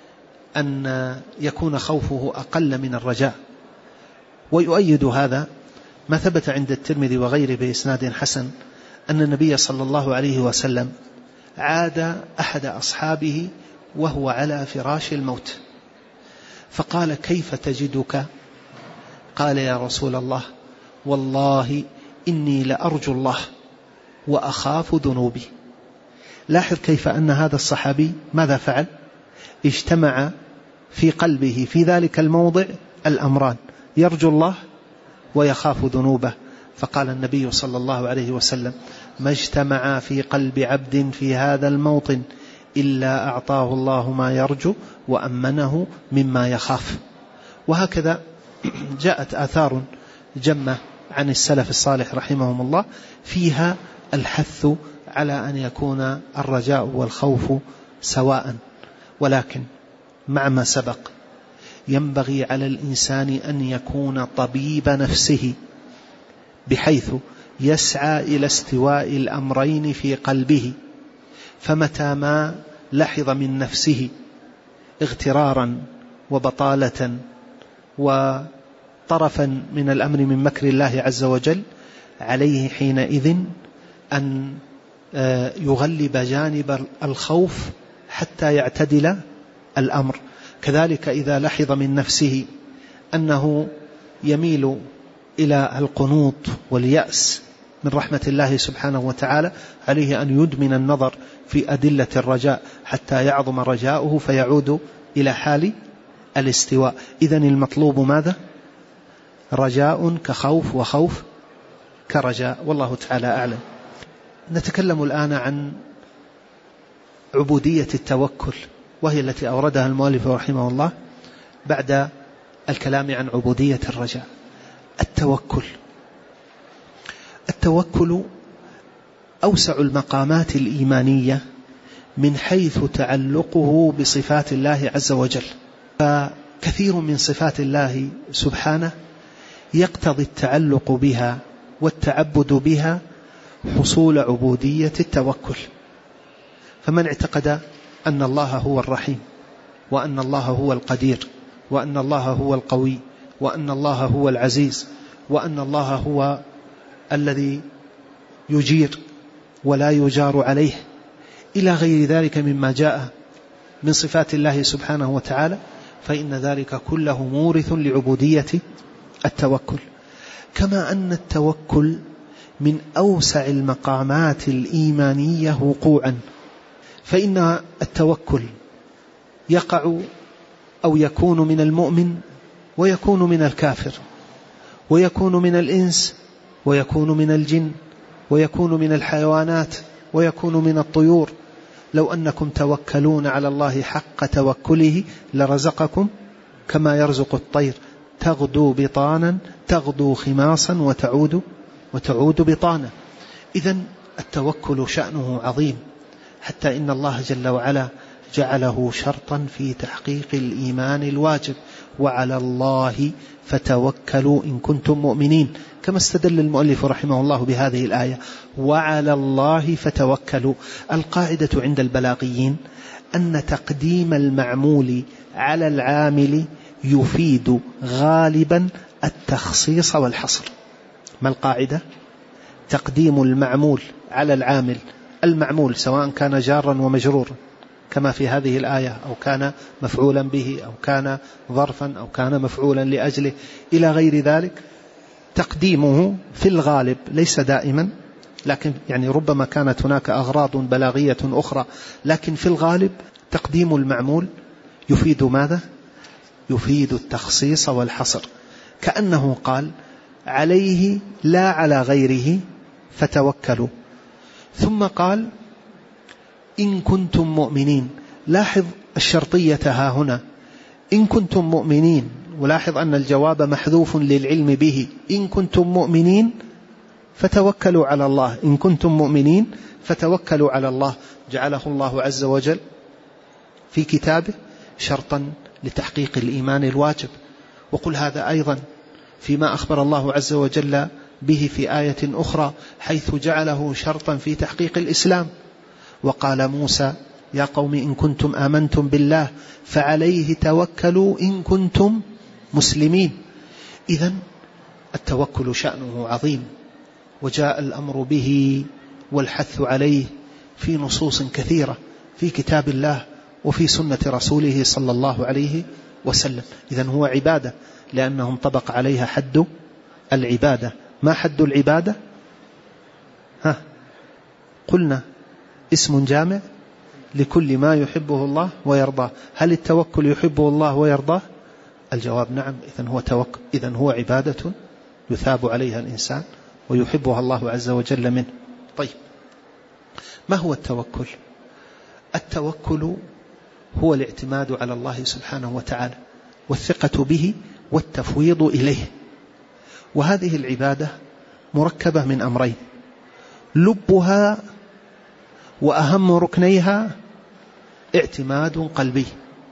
[SPEAKER 1] أن يكون خوفه أقل من الرجاء. ويؤيد هذا ما ثبت عند الترمذي وغيره بإسناد حسن أن النبي صلى الله عليه وسلم عاد أحد أصحابه وهو على فراش الموت، فقال: كيف تجدك؟ قال: يا رسول الله، والله إني لأرجو الله وأخاف ذنوبي. لاحظ كيف أن هذا الصحابي ماذا فعل؟ اجتمع في قلبه في ذلك الموضع الأمران: يرجو الله ويخاف ذنوبه. فقال النبي صلى الله عليه وسلم: ما اجتمع في قلب عبد في هذا الموطن إلا أعطاه الله ما يرجو وأمنه مما يخاف. وهكذا جاءت آثار جمة عن السلف الصالح رحمهم الله فيها الحث على أن يكون الرجاء والخوف سواء. ولكن مع ما سبق ينبغي على الإنسان أن يكون طبيب نفسه، بحيث يسعى إلى استواء الأمرين في قلبه، فمتى ما لحظ من نفسه اغترارا وبطالة وطرفا من الأمر من مكر الله عز وجل، عليه حينئذ أن يغلب جانب الخوف حتى يعتدل الأمر. كذلك إذا لحظ من نفسه أنه يميل إلى القنوط واليأس من رحمة الله سبحانه وتعالى، عليه أن يدمن النظر في أدلة الرجاء حتى يعظم رجاؤه فيعود إلى حال الاستواء. إذن المطلوب ماذا؟ رجاء كخوف وخوف كرجاء، والله تعالى أعلم. نتكلم الآن عن عبودية التوكل، وهي التي أوردها المؤلف رحمه الله بعد الكلام عن عبودية الرجاء. التوكل التوكل أوسع المقامات الإيمانية من حيث تعلقه بصفات الله عز وجل، فكثير من صفات الله سبحانه يقتضي التعلق بها والتعبد بها حصول عبودية التوكل. فمن اعتقد أن الله هو الرحيم، وأن الله هو القدير، وأن الله هو القوي، وأن الله هو العزيز، وأن الله هو الذي يجير ولا يجار عليه، إلى غير ذلك مما جاء من صفات الله سبحانه وتعالى، فإن ذلك كله مورث لعبودية التوكل. كما أن التوكل من أوسع المقامات الإيمانية وقوعا، فإن التوكل يقع أو يكون من المؤمن ويكون من الكافر، ويكون من الإنس ويكون من الجن، ويكون من الحيوانات ويكون من الطيور. لو أنكم توكلون على الله حق توكله لرزقكم كما يرزق الطير تغدو بطانا تغدو خماصا وتعود وتعود بطانا. إذن التوكل شأنه عظيم، حتى إن الله جل وعلا جعله شرطا في تحقيق الإيمان الواجب: وعلى الله فتوكلوا إن كنتم مؤمنين، كما استدل المؤلف رحمه الله بهذه الآية: وعلى الله فتوكلوا. القاعدة عند البلاغيين أن تقديم المعمول على العامل يفيد غالبا التخصيص والحصر. ما القاعدة؟ تقديم المعمول على العامل، المعمول سواء كان جارا ومجرورا كما في هذه الآية، أو كان مفعولا به، أو كان ظرفا، أو كان مفعولا لأجله إلى غير ذلك، تقديمه في الغالب ليس دائما، لكن يعني ربما كانت هناك أغراض بلاغية أخرى، لكن في الغالب تقديم المعمول يفيد ماذا؟ يفيد التخصيص والحصر، كأنه قال: عليه لا على غيره فتوكلوا. ثم قال: إن كنتم مؤمنين. لاحظ الشرطية ها هنا، إن كنتم مؤمنين، ولاحظ أن الجواب محذوف للعلم به: إن كنتم مؤمنين فتوكلوا على الله، إن كنتم مؤمنين فتوكلوا على الله. جعله الله عز وجل في كتابه شرطا لتحقيق الإيمان الواجب. وقل هذا أيضا فيما أخبر الله عز وجل به في آية أخرى، حيث جعله شرطا في تحقيق الإسلام: وقال موسى يا قوم إن كنتم آمنتم بالله فعليه توكلوا إن كنتم مسلمين. إذن التوكل شأنه عظيم، وجاء الأمر به والحث عليه في نصوص كثيرة في كتاب الله وفي سنة رسوله صلى الله عليه وسلم. إذن هو عبادة، لأنه انطبق عليها حد العبادة. ما حد العبادة؟ ها قلنا اسم جامع لكل ما يحبه الله ويرضاه. هل التوكل يحبه الله ويرضاه؟ الجواب نعم. إذن هو توكل، إذن هو عبادة يثاب عليها الإنسان ويحبها الله عز وجل منه. طيب، ما هو التوكل؟ التوكل هو الاعتماد على الله سبحانه وتعالى والثقة به والتفويض إليه. وهذه العبادة مركبة من أمرين: لبها وأهم ركنيها اعتماد قلبي،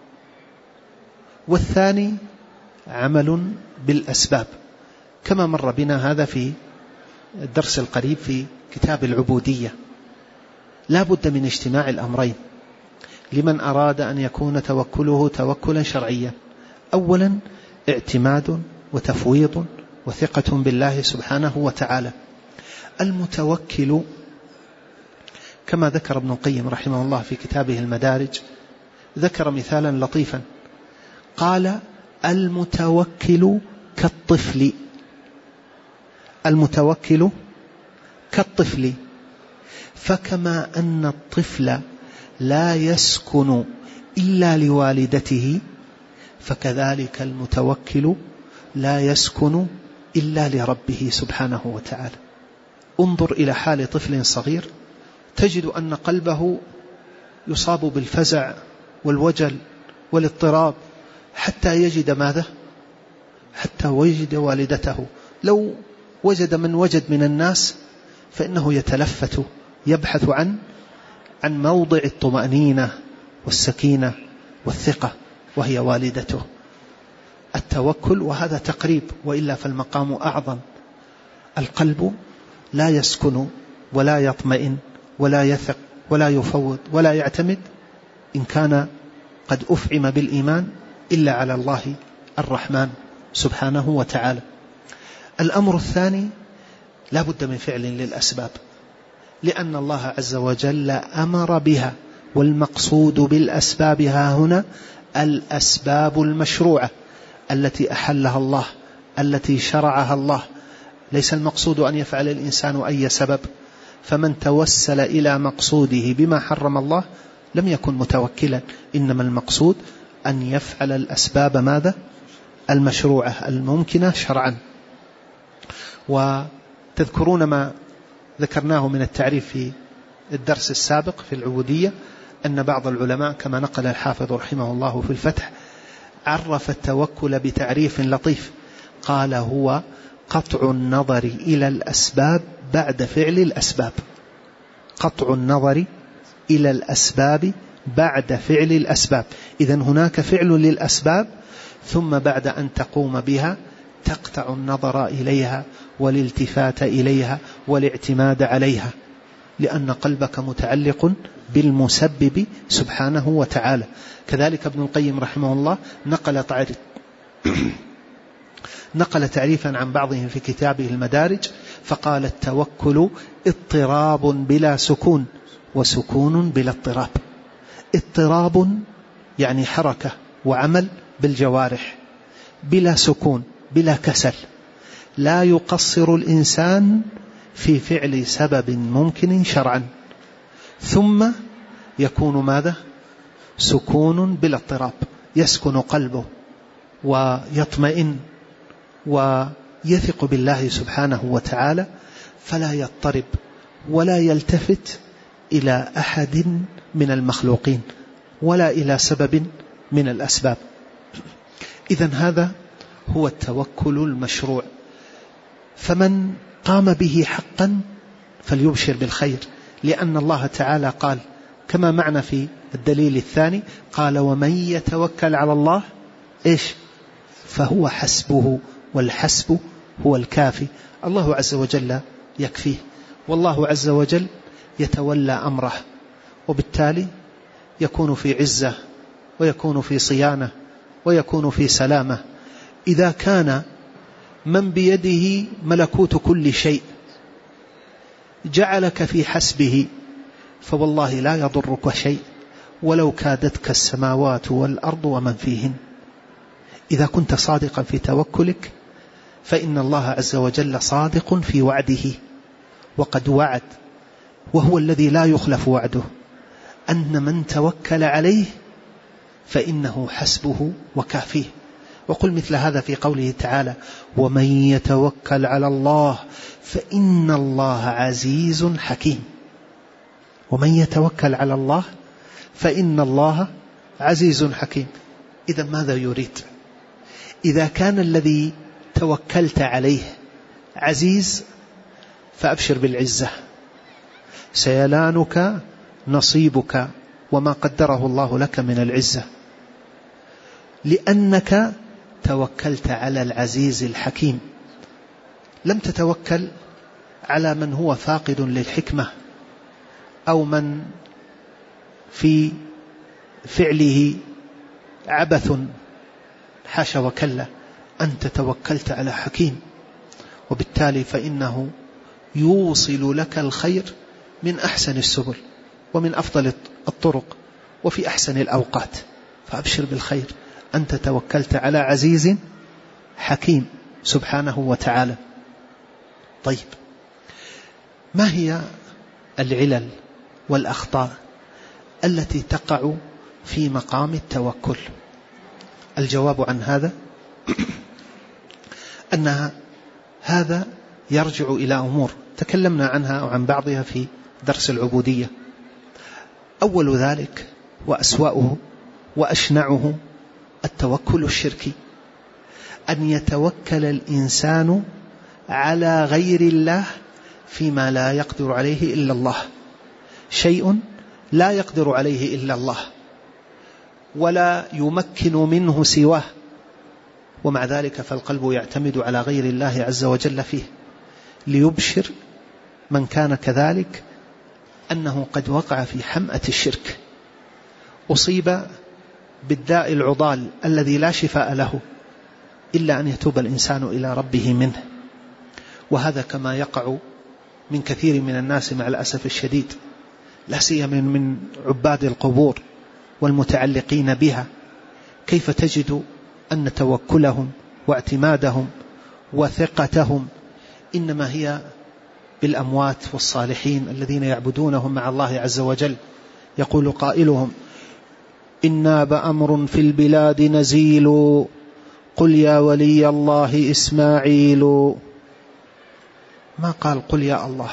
[SPEAKER 1] والثاني عمل بالأسباب، كما مر بنا هذا في الدرس القريب في كتاب العبودية. لا بد من اجتماع الأمرين لمن أراد أن يكون توكله توكلا شرعيا: أولا اعتماد وتفويض وثقة بالله سبحانه وتعالى. المتوكل كما ذكر ابن القيم رحمه الله في كتابه المدارج، ذكر مثالا لطيفا، قال: المتوكل كالطفل. المتوكل كالطفل، فكما أن الطفل لا يسكن إلا لوالدته، فكذلك المتوكل لا يسكن إلا لربه سبحانه وتعالى. انظر إلى حال طفل صغير، تجد أن قلبه يصاب بالفزع والوجل والاضطراب حتى يجد ماذا؟ حتى وجد والدته. لو وجد من وجد من الناس فإنه يتلفت يبحث عن عن موضع الطمأنينة والسكينة والثقة، وهي والدته. التوكل، وهذا تقريب، وإلا فالمقام أعظم. القلب لا يسكن ولا يطمئن ولا يثق ولا يفوض ولا يعتمد إن كان قد أفعم بالإيمان إلا على الله الرحمن سبحانه وتعالى. الأمر الثاني لا بد من فعل للأسباب، لأن الله عز وجل أمر بها، والمقصود بالأسباب ها هنا الأسباب المشروعة التي أحلها الله، التي شرعها الله. ليس المقصود أن يفعل الإنسان أي سبب، فمن توسل إلى مقصوده بما حرم الله لم يكن متوكلا، إنما المقصود أن يفعل الأسباب ماذا؟ المشروعة الممكنة شرعا. وتذكرون ما ذكرناه من التعريف في الدرس السابق في العبودية، أن بعض العلماء كما نقل الحافظ رحمه الله في الفتح عرف التوكل بتعريف لطيف، قال هو قطع النظر إلى الأسباب بعد فعل الأسباب. قطع النظر إلى الأسباب بعد فعل الأسباب. إذن هناك فعل للأسباب، ثم بعد أن تقوم بها تقطع النظر إليها والالتفات إليها والاعتماد عليها، لأن قلبك متعلق بالمسبب سبحانه وتعالى. كذلك ابن القيم رحمه الله نقل تعريف نقل تعريفا عن بعضهم في كتابه المدارج، فقال: التوكل اضطراب بلا سكون، وسكون بلا اضطراب. اضطراب يعني حركة وعمل بالجوارح بلا سكون، بلا كسل، لا يقصر الإنسان في فعل سبب ممكن شرعا، ثم يكون ماذا؟ سكون بلا اضطراب، يسكن قلبه ويطمئن ويثق بالله سبحانه وتعالى، فلا يضطرب ولا يلتفت إلى أحد من المخلوقين ولا إلى سبب من الأسباب. إذن هذا هو التوكل المشروع، فمن قام به حقا فليبشر بالخير، لأن الله تعالى قال كما معنى في الدليل الثاني، قال: ومن يتوكل على الله إيش؟ فهو حسبه، والحسب هو الكافي. الله عز وجل يكفيه، والله عز وجل يتولى أمره، وبالتالي يكون في عزة ويكون في صيانة ويكون في سلامة. إذا كان من بيده ملكوت كل شيء جعلك في حسبه، فوالله لا يضرك شيء ولو كادتك السماوات والأرض ومن فيهن. إذا كنت صادقا في توكلك فإن الله عز وجل صادق في وعده، وقد وعد، وهو الذي لا يخلف وعده، أن من توكل عليه فإنه حسبه وكافيه. وقل مثل هذا في قوله تعالى: ومن يتوكل على الله فإن الله عزيز حكيم. ومن يتوكل على الله فإن الله عزيز حكيم. إذا ماذا يريد؟ إذا كان الذي توكلت عليه عزيز فأبشر بالعزة، سيلانك نصيبك وما قدره الله لك من العزة، لأنك توكلت على العزيز الحكيم. لم تتوكل على من هو فاقد للحكمة، أو من في فعله عبث، حاشا وكلا، أنت توكلت على حكيم، وبالتالي فإنه يوصل لك الخير من أحسن السبل ومن أفضل الطرق وفي أحسن الأوقات. فأبشر بالخير، أنت توكلت على عزيز حكيم سبحانه وتعالى. طيب، ما هي العلل والأخطاء التي تقع في مقام التوكل؟ الجواب عن هذا أنها هذا يرجع إلى أمور تكلمنا عنها أو عن بعضها في درس العبودية. أول ذلك وأسوأه وأشنعه التوكل الشركي، أن يتوكل الإنسان على غير الله فيما لا يقدر عليه إلا الله، شيء لا يقدر عليه إلا الله ولا يمكن منه سواه، ومع ذلك فالقلب يعتمد على غير الله عز وجل فيه. ليبشر من كان كذلك أنه قد وقع في حمأة الشرك، أصيب بالداء العضال الذي لا شفاء له إلا أن يتوب الإنسان إلى ربه منه. وهذا كما يقع من كثير من الناس مع الأسف الشديد، لا سيما من عباد القبور والمتعلقين بها. كيف تجد أن توكلهم واعتمادهم وثقتهم إنما هي بالأموات والصالحين الذين يعبدونهم مع الله عز وجل. يقول قائلهم: إنا بأمر في البلاد نزيل، قل يا ولي الله إسماعيل. ما قال قل يا الله.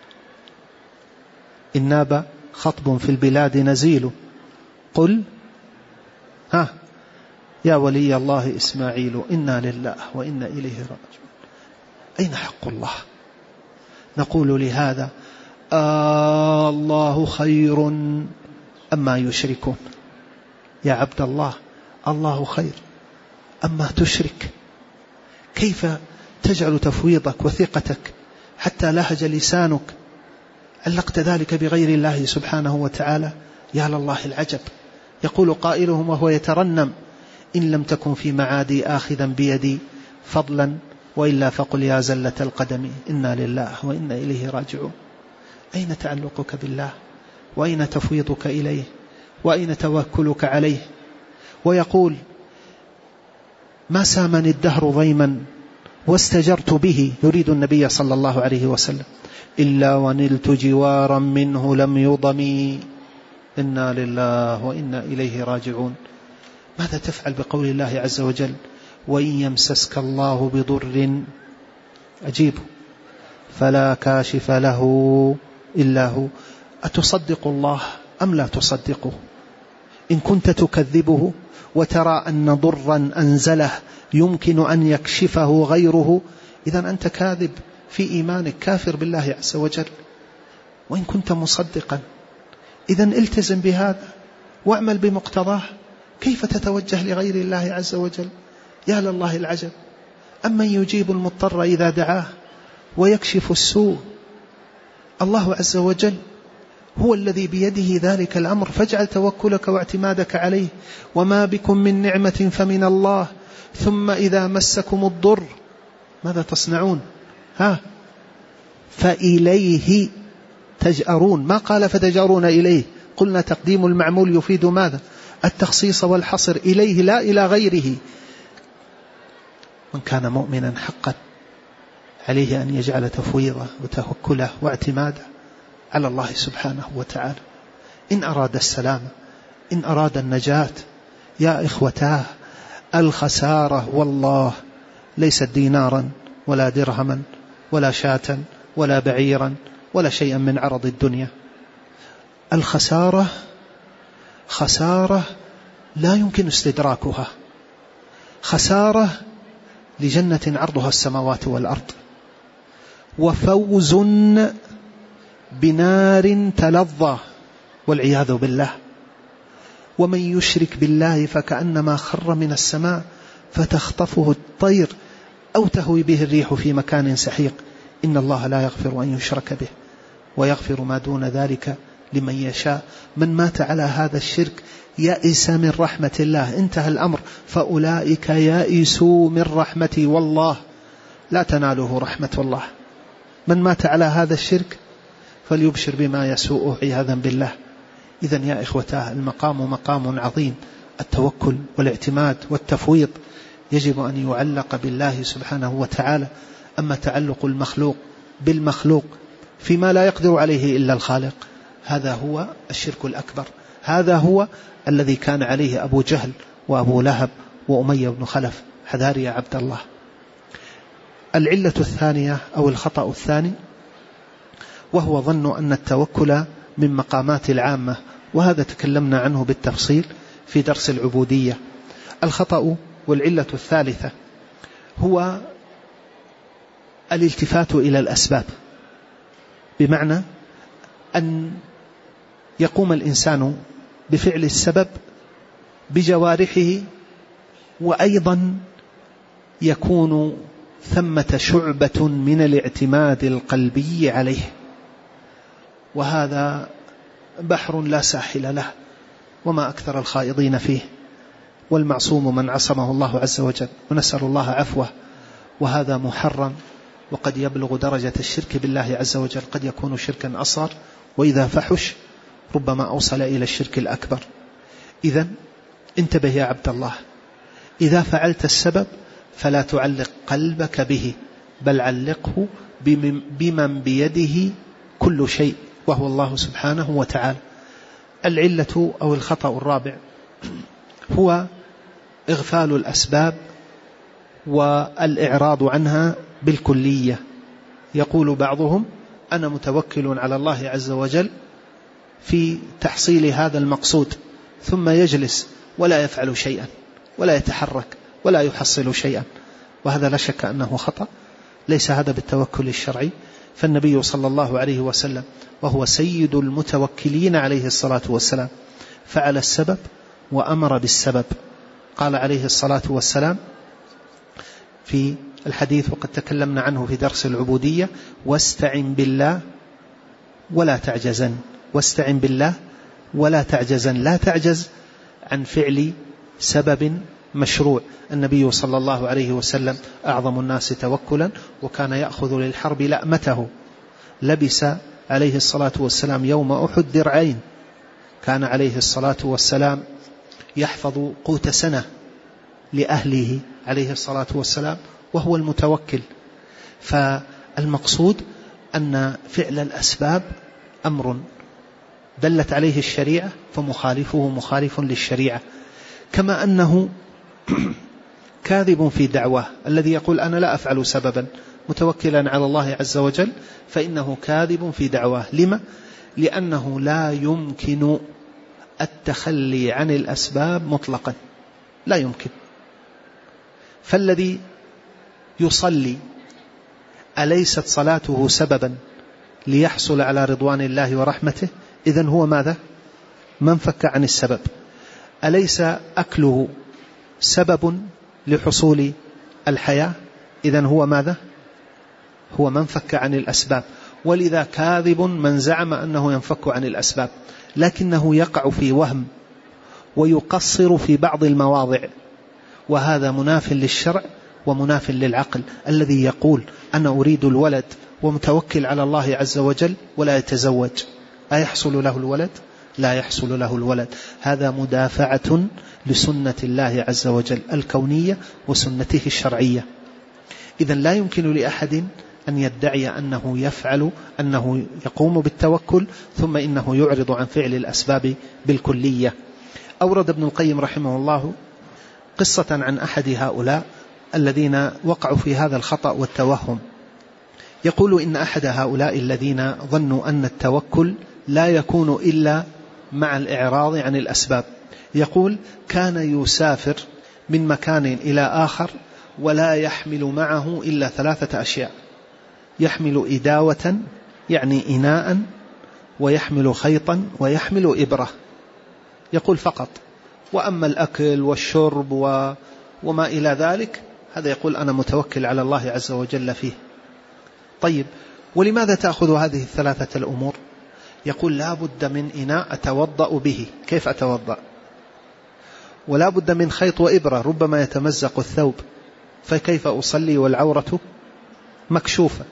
[SPEAKER 1] إنا خطب في البلاد نزيل، قل ها يا ولي الله إسماعيل إنا لله وإنا إليه راجعون. أين حق الله؟ نقول لهذا آه الله خير أما يشركون. يا عبد الله، الله خير أما تشرك. كيف تجعل تفويضك وثقتك حتى لهج لسانك علقت ذلك بغير الله سبحانه وتعالى؟ يا لله العجب. يقول قائلهم وهو يترنم: إن لم تكن في معادي آخذا بيدي فضلا وإلا فقل يا زلة القدم إنا لله وإنا إليه راجعون. أين تعلقك بالله؟ وأين تفويضك إليه؟ وأين توكلك عليه؟ ويقول: ما سامني الدهر ضيما واستجرت به، يريد النبي صلى الله عليه وسلم، إلا ونلت جوارا منه لم يضمي إنا لله وإنا إليه راجعون. ماذا تفعل بقول الله عز وجل: وإن يمسسك الله بضر أجيبه فلا كاشف له إلا هو. أتصدق الله أم لا تصدقه؟ إن كنت تكذبه وترى أن ضرا أنزله يمكن أن يكشفه غيره، إذن أنت كاذب في إيمانك، كافر بالله عز وجل. وإن كنت مصدقا إذن التزم بهذا واعمل بمقتضاه. كيف تتوجه لغير الله عز وجل؟ يا لله العجب. أمن يجيب المضطر إذا دعاه ويكشف السوء؟ الله عز وجل هو الذي بيده ذلك الأمر، فاجعل توكلك واعتمادك عليه. وما بكم من نعمة فمن الله ثم إذا مسكم الضر ماذا تصنعون؟ ها فإليه تجأرون. ما قال فتجأرون إليه، قلنا تقديم المعمول يفيد ماذا؟ التخصيص والحصر، إليه لا إلى غيره. من كان مؤمنا حقا عليه أن يجعل تفويضه وتوكله واعتماده على الله سبحانه وتعالى. إن أراد السلامة، إن أراد النجاة. يا إخوتاه، الخسارة والله ليست دينارا ولا درهما ولا شاة ولا بعيرا ولا شيئا من عرض الدنيا. الخسارة خسارة لا يمكن استدراكها، خسارة لجنة عرضها السماوات والأرض، وفوز بنار تلظى والعياذ بالله. ومن يشرك بالله فكأنما خر من السماء فتخطفه الطير أو تهوي به الريح في مكان سحيق. إن الله لا يغفر أن يشرك به ويغفر ما دون ذلك لمن يشاء. من مات على هذا الشرك يئس من رحمة الله، انتهى الأمر. فأولئك يئسوا من رحمتي والله لا تناله رحمة الله. من مات على هذا الشرك فليبشر بما يسوءه عياذا بالله. إذن يا إخوتاه، المقام مقام عظيم. التوكل والاعتماد والتفويض يجب أن يعلق بالله سبحانه وتعالى. أما تعلق المخلوق بالمخلوق فيما لا يقدر عليه إلا الخالق، هذا هو الشرك الأكبر. هذا هو الذي كان عليه أبو جهل وأبو لهب وأمية بن خلف. حذار يا عبد الله. العلة الثانية أو الخطأ الثاني وهو ظن أن التوكل من مقامات العامة، وهذا تكلمنا عنه بالتفصيل في درس العبودية. الخطأ والعلة الثالثة هو الالتفات إلى الأسباب، بمعنى أن يقوم الإنسان بفعل السبب بجوارحه، وأيضا يكون ثمة شعبة من الاعتماد القلبي عليه، وهذا بحر لا ساحل له، وما أكثر الخائضين فيه. والمعصوم من عصمه الله عز وجل، ونسأل الله عفوه. وهذا محرم، وقد يبلغ درجة الشرك بالله عز وجل، قد يكون شركا أصغر، وإذا فحش ربما أوصل إلى الشرك الأكبر. إذن انتبه يا عبد الله، إذا فعلت السبب فلا تعلق قلبك به، بل علقه بمن بيده كل شيء، وهو الله سبحانه وتعالى. العلة أو الخطأ الرابع هو إغفال الأسباب والإعراض عنها بالكلية. يقول بعضهم: أنا متوكل على الله عز وجل في تحصيل هذا المقصود، ثم يجلس ولا يفعل شيئا، ولا يتحرك ولا يحصل شيئا، وهذا لا شك أنه خطأ، ليس هذا بالتوكل الشرعي. فالنبي صلى الله عليه وسلم وهو سيد المتوكلين عليه الصلاة والسلام فعل السبب وأمر بالسبب. قال عليه الصلاة والسلام في الحديث وقد تكلمنا عنه في درس العبودية: واستعن بالله ولا تعجزن. واستعن بالله ولا تعجزن، لا تعجز عن فعل سبب مشروع. النبي صلى الله عليه وسلم أعظم الناس توكلا، وكان يأخذ للحرب لأمته. لبس عليه الصلاة والسلام يوم أحد درعين، كان عليه الصلاة والسلام يحفظ قوت سنة لأهله عليه الصلاة والسلام وهو المتوكل. فالمقصود أن فعل الأسباب أمر دلت عليه الشريعة، فمخالفه مخالف للشريعة. كما أنه كاذب في دعواه، الذي يقول أنا لا أفعل سببا متوكلا على الله عز وجل فإنه كاذب في دعواه. لما؟ لأنه لا يمكن التخلي عن الأسباب مطلقا، لا يمكن. فالذي يصلي أليست صلاته سببا ليحصل على رضوان الله ورحمته؟ إذن هو ماذا؟ من فك عن السبب. أليس أكله سبب لحصول الحياة؟ إذن هو ماذا؟ هو من فك عن الأسباب. ولذا كاذب من زعم أنه ينفك عن الأسباب، لكنه يقع في وهم ويقصر في بعض المواضع، وهذا مناف للشرع ومناف للعقل. الذي يقول أنا أريد الولد ومتوكل على الله عز وجل ولا يتزوج، أيحصل له الولد؟ لا يحصل له الولد. هذا مدافعة لسنة الله عز وجل الكونية وسنته الشرعية. إذن لا يمكن لأحد أن يدعي أنه يفعل أنه يقوم بالتوكل ثم إنه يعرض عن فعل الأسباب بالكلية. أورد ابن القيم رحمه الله قصة عن أحد هؤلاء الذين وقعوا في هذا الخطأ والتوهم. يقول إن أحد هؤلاء الذين ظنوا أن التوكل لا يكون إلا مع الإعراض عن الأسباب، يقول كان يسافر من مكان إلى آخر ولا يحمل معه إلا ثلاثة أشياء: يحمل إداوة يعني إناء، ويحمل خيطا، ويحمل إبرة. يقول فقط، وأما الأكل والشرب و... وما إلى ذلك هذا يقول أنا متوكل على الله عز وجل فيه. طيب ولماذا تأخذ هذه الثلاثة الأمور؟ يقول لا بد من إناء أتوضأ به، كيف أتوضأ؟ ولا بد من خيط وإبرة، ربما يتمزق الثوب، فكيف أصلي والعورة مكشوفة؟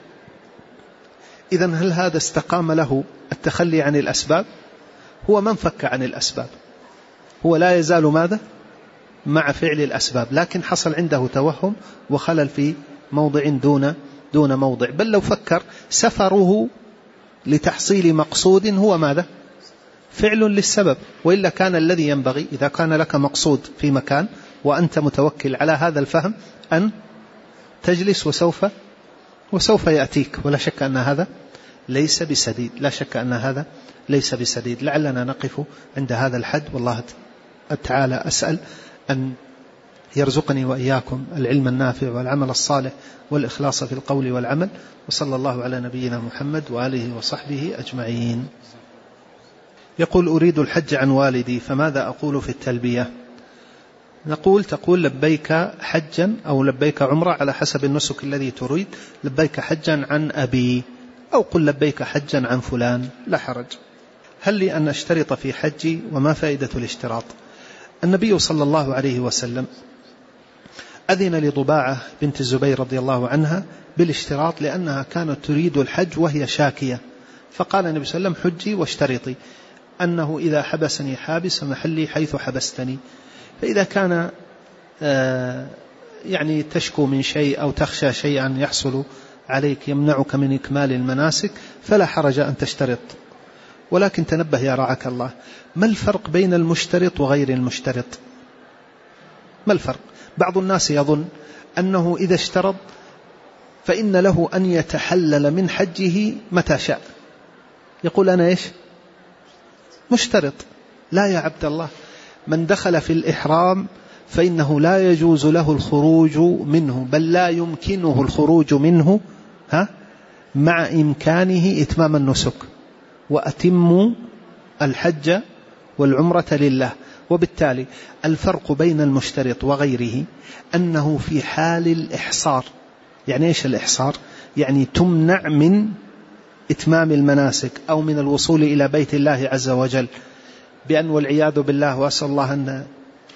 [SPEAKER 1] إذن هل هذا استقام له التخلي عن الأسباب؟ هو من فك عن الأسباب، هو لا يزال ماذا؟ مع فعل الأسباب، لكن حصل عنده توهم وخلل في موضع دون دون موضع. بل لو فكر سفره لتحصيل مقصود هو ماذا؟ فعل للسبب. وإلا كان الذي ينبغي إذا كان لك مقصود في مكان وأنت متوكل على هذا الفهم أن تجلس وسوف وسوف يأتيك. ولا شك أن هذا ليس بسديد، لا شك أن هذا ليس بسديد. لعلنا نقف عند هذا الحد، والله تعالى أسأل أن يرزقني وإياكم العلم النافع والعمل الصالح والإخلاص في القول والعمل. وصلى الله على نبينا محمد وآله وصحبه أجمعين. يقول أريد الحج عن والدي فماذا أقول في التلبية؟ نقول تقول لبيك حجا أو لبيك عمرة على حسب النسك الذي تريد. لبيك حجا عن أبي، أو قل لبيك حجا عن فلان، لا حرج. هل لي أن أشترط في حجي وما فائدة الاشتراط؟ النبي صلى الله عليه وسلم أذن لضباعة بنت الزبير رضي الله عنها بالاشتراط لأنها كانت تريد الحج وهي شاكية، فقال النبي صلى الله عليه وسلم حجي واشترطي أنه إذا حبسني حابس محلي حيث حبستني. فإذا كان يعني تشكو من شيء أو تخشى شيئا يحصل عليك يمنعك من إكمال المناسك فلا حرج أن تشترط. ولكن تنبه يا رعاك الله، ما الفرق بين المشترط وغير المشترط؟ ما الفرق؟ بعض الناس يظن أنه إذا اشترط فإن له أن يتحلل من حجه متى شاء. يقول أنا إيش؟ مشترط. لا يا عبد الله، من دخل في الإحرام فإنه لا يجوز له الخروج منه، بل لا يمكنه الخروج منه ها مع إمكانه إتمام النسك، وأتموا الحج والعمرة لله. وبالتالي الفرق بين المشترط وغيره أنه في حال الإحصار. يعني إيش الإحصار؟ يعني تمنع من إتمام المناسك أو من الوصول إلى بيت الله عز وجل، بأن والعياذ بالله، وأسأل الله أن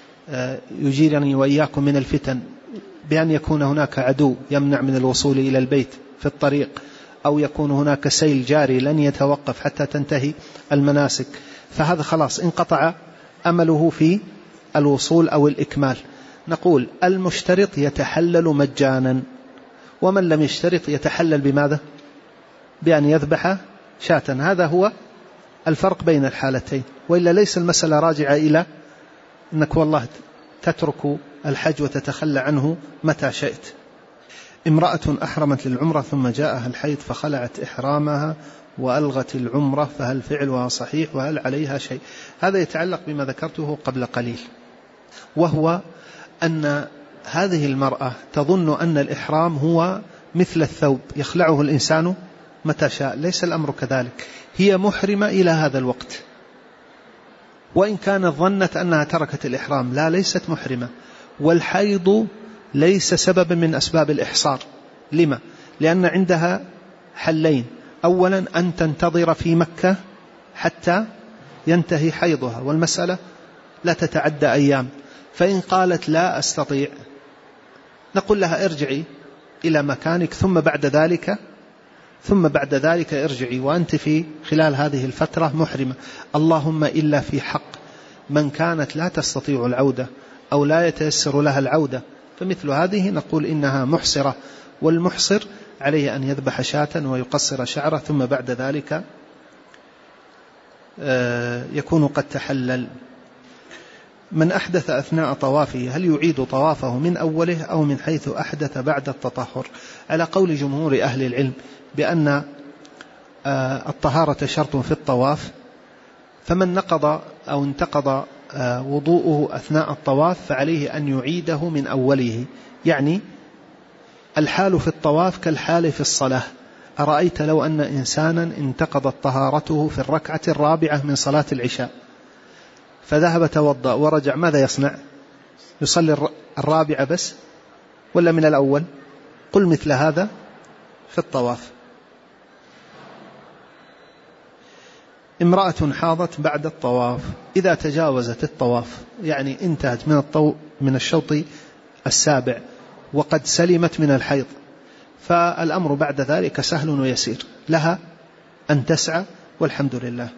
[SPEAKER 1] يجيرني وإياكم من الفتن، بأن يكون هناك عدو يمنع من الوصول إلى البيت في الطريق، أو يكون هناك سيل جاري لن يتوقف حتى تنتهي المناسك، فهذا خلاص انقطع أمله في الوصول أو الإكمال. نقول المشترط يتحلل مجانا، ومن لم يشترط يتحلل بماذا؟ بأن يذبح شاة. هذا هو الفرق بين الحالتين، وإلا ليس المسألة راجعة إلى أنك والله تترك الحج وتتخلى عنه متى شئت. امرأة أحرمت للعمرة ثم جاءها الحيض فخلعت إحرامها وألغت العمرة، فهل فعلها صحيح وهل عليها شيء؟ هذا يتعلق بما ذكرته قبل قليل، وهو أن هذه المرأة تظن أن الإحرام هو مثل الثوب يخلعه الإنسان متى شاء. ليس الأمر كذلك، هي محرمة إلى هذا الوقت، وإن كانت ظنت أنها تركت الإحرام، لا، ليست محرمة. والحيض ليس سببا من أسباب الإحصار. لما؟ لأن عندها حلين: أولا أن تنتظر في مكة حتى ينتهي حيضها، والمسألة لا تتعدى أيام، فإن قالت لا أستطيع نقول لها ارجعي إلى مكانك، ثم بعد ذلك ثم بعد ذلك ارجعي وأنت في خلال هذه الفترة محرمة. اللهم إلا في حق من كانت لا تستطيع العودة أو لا يتيسر لها العودة، فمثل هذه نقول إنها محصرة، والمحصر عليه أن يذبح شاة ويقصر شعره، ثم بعد ذلك يكون قد تحلل. من أحدث أثناء طوافه هل يعيد طوافه من أوله أو من حيث أحدث بعد التطهر؟ على قول جمهور أهل العلم بأن الطهارة شرط في الطواف، فمن نقض أو انتقض وضوءه أثناء الطواف فعليه أن يعيده من أوله. يعني الحال في الطواف كالحال في الصلاة. أرأيت لو أن إنسانا انتقضت طهارته في الركعة الرابعة من صلاة العشاء فذهب توضأ ورجع، ماذا يصنع؟ يصلي الرابعة بس ولا من الأول؟ قل مثل هذا في الطواف. امرأة حاضت بعد الطواف إذا تجاوزت الطواف، يعني انتهت من الطو من الشوط السابع وقد سلمت من الحيض، فالأمر بعد ذلك سهل ويسير، لها أن تسعى والحمد لله.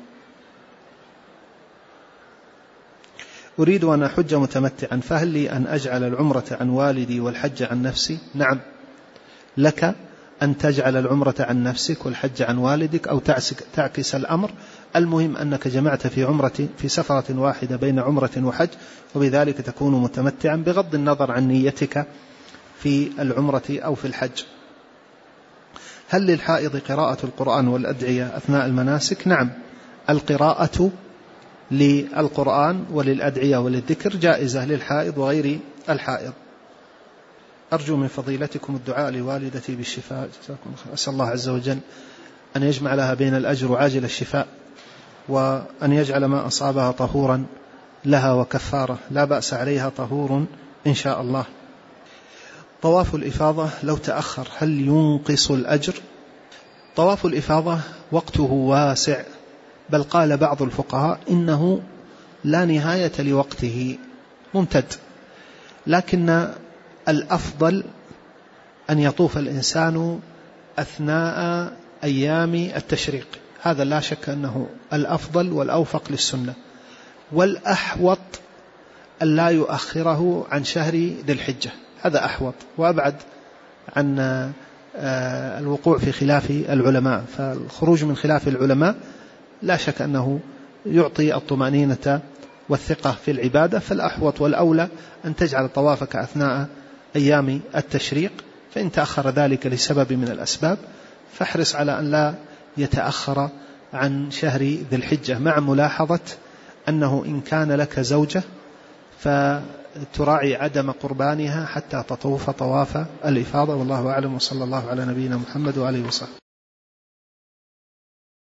[SPEAKER 1] أريد أن أحج متمتعا، فهل لي أن أجعل العمرة عن والدي والحج عن نفسي؟ نعم، لك أن تجعل العمرة عن نفسك والحج عن والدك، أو تعكس الأمر. المهم أنك جمعت في عمرة في سفرة واحدة بين عمرة وحج، وبذلك تكون متمتعا بغض النظر عن نيتك في العمرة أو في الحج. هل للحائض قراءة القرآن والأدعية أثناء المناسك؟ نعم، القراءة للقرآن وللأدعية وللذكر جائزة للحائض وغير الحائض. أرجو من فضيلتكم الدعاء لوالدتي بالشفاء، أسأل الله عز وجل أن يجمع لها بين الأجر وعاجل الشفاء، وأن يجعل ما أصابها طهورا لها وكفارة، لا بأس عليها طهور إن شاء الله. طواف الإفاضة لو تأخر هل ينقص الأجر؟ طواف الإفاضة وقته واسع، بل قال بعض الفقهاء إنه لا نهاية لوقته، ممتد، لكن الأفضل أن يطوف الإنسان أثناء أيام التشريق، هذا لا شك أنه الأفضل والأوفق للسنة، والأحوط أن لا يؤخره عن شهر ذي الحجة، هذا أحوط وأبعد عن الوقوع في خلاف العلماء. فالخروج من خلاف العلماء لا شك أنه يعطي الطمأنينة والثقة في العبادة، فالأحوط والأولى أن تجعل طوافك أثناء أيام التشريق، فإن تأخر ذلك لسبب من الأسباب فاحرص على أن لا يتأخر عن شهر ذي الحجة، مع ملاحظة أنه إن كان لك زوجة تراعي عدم قربانها حتى تطوف طواف الإفاضة. والله أعلم، وصلى الله على نبينا محمد وآله وصحبه.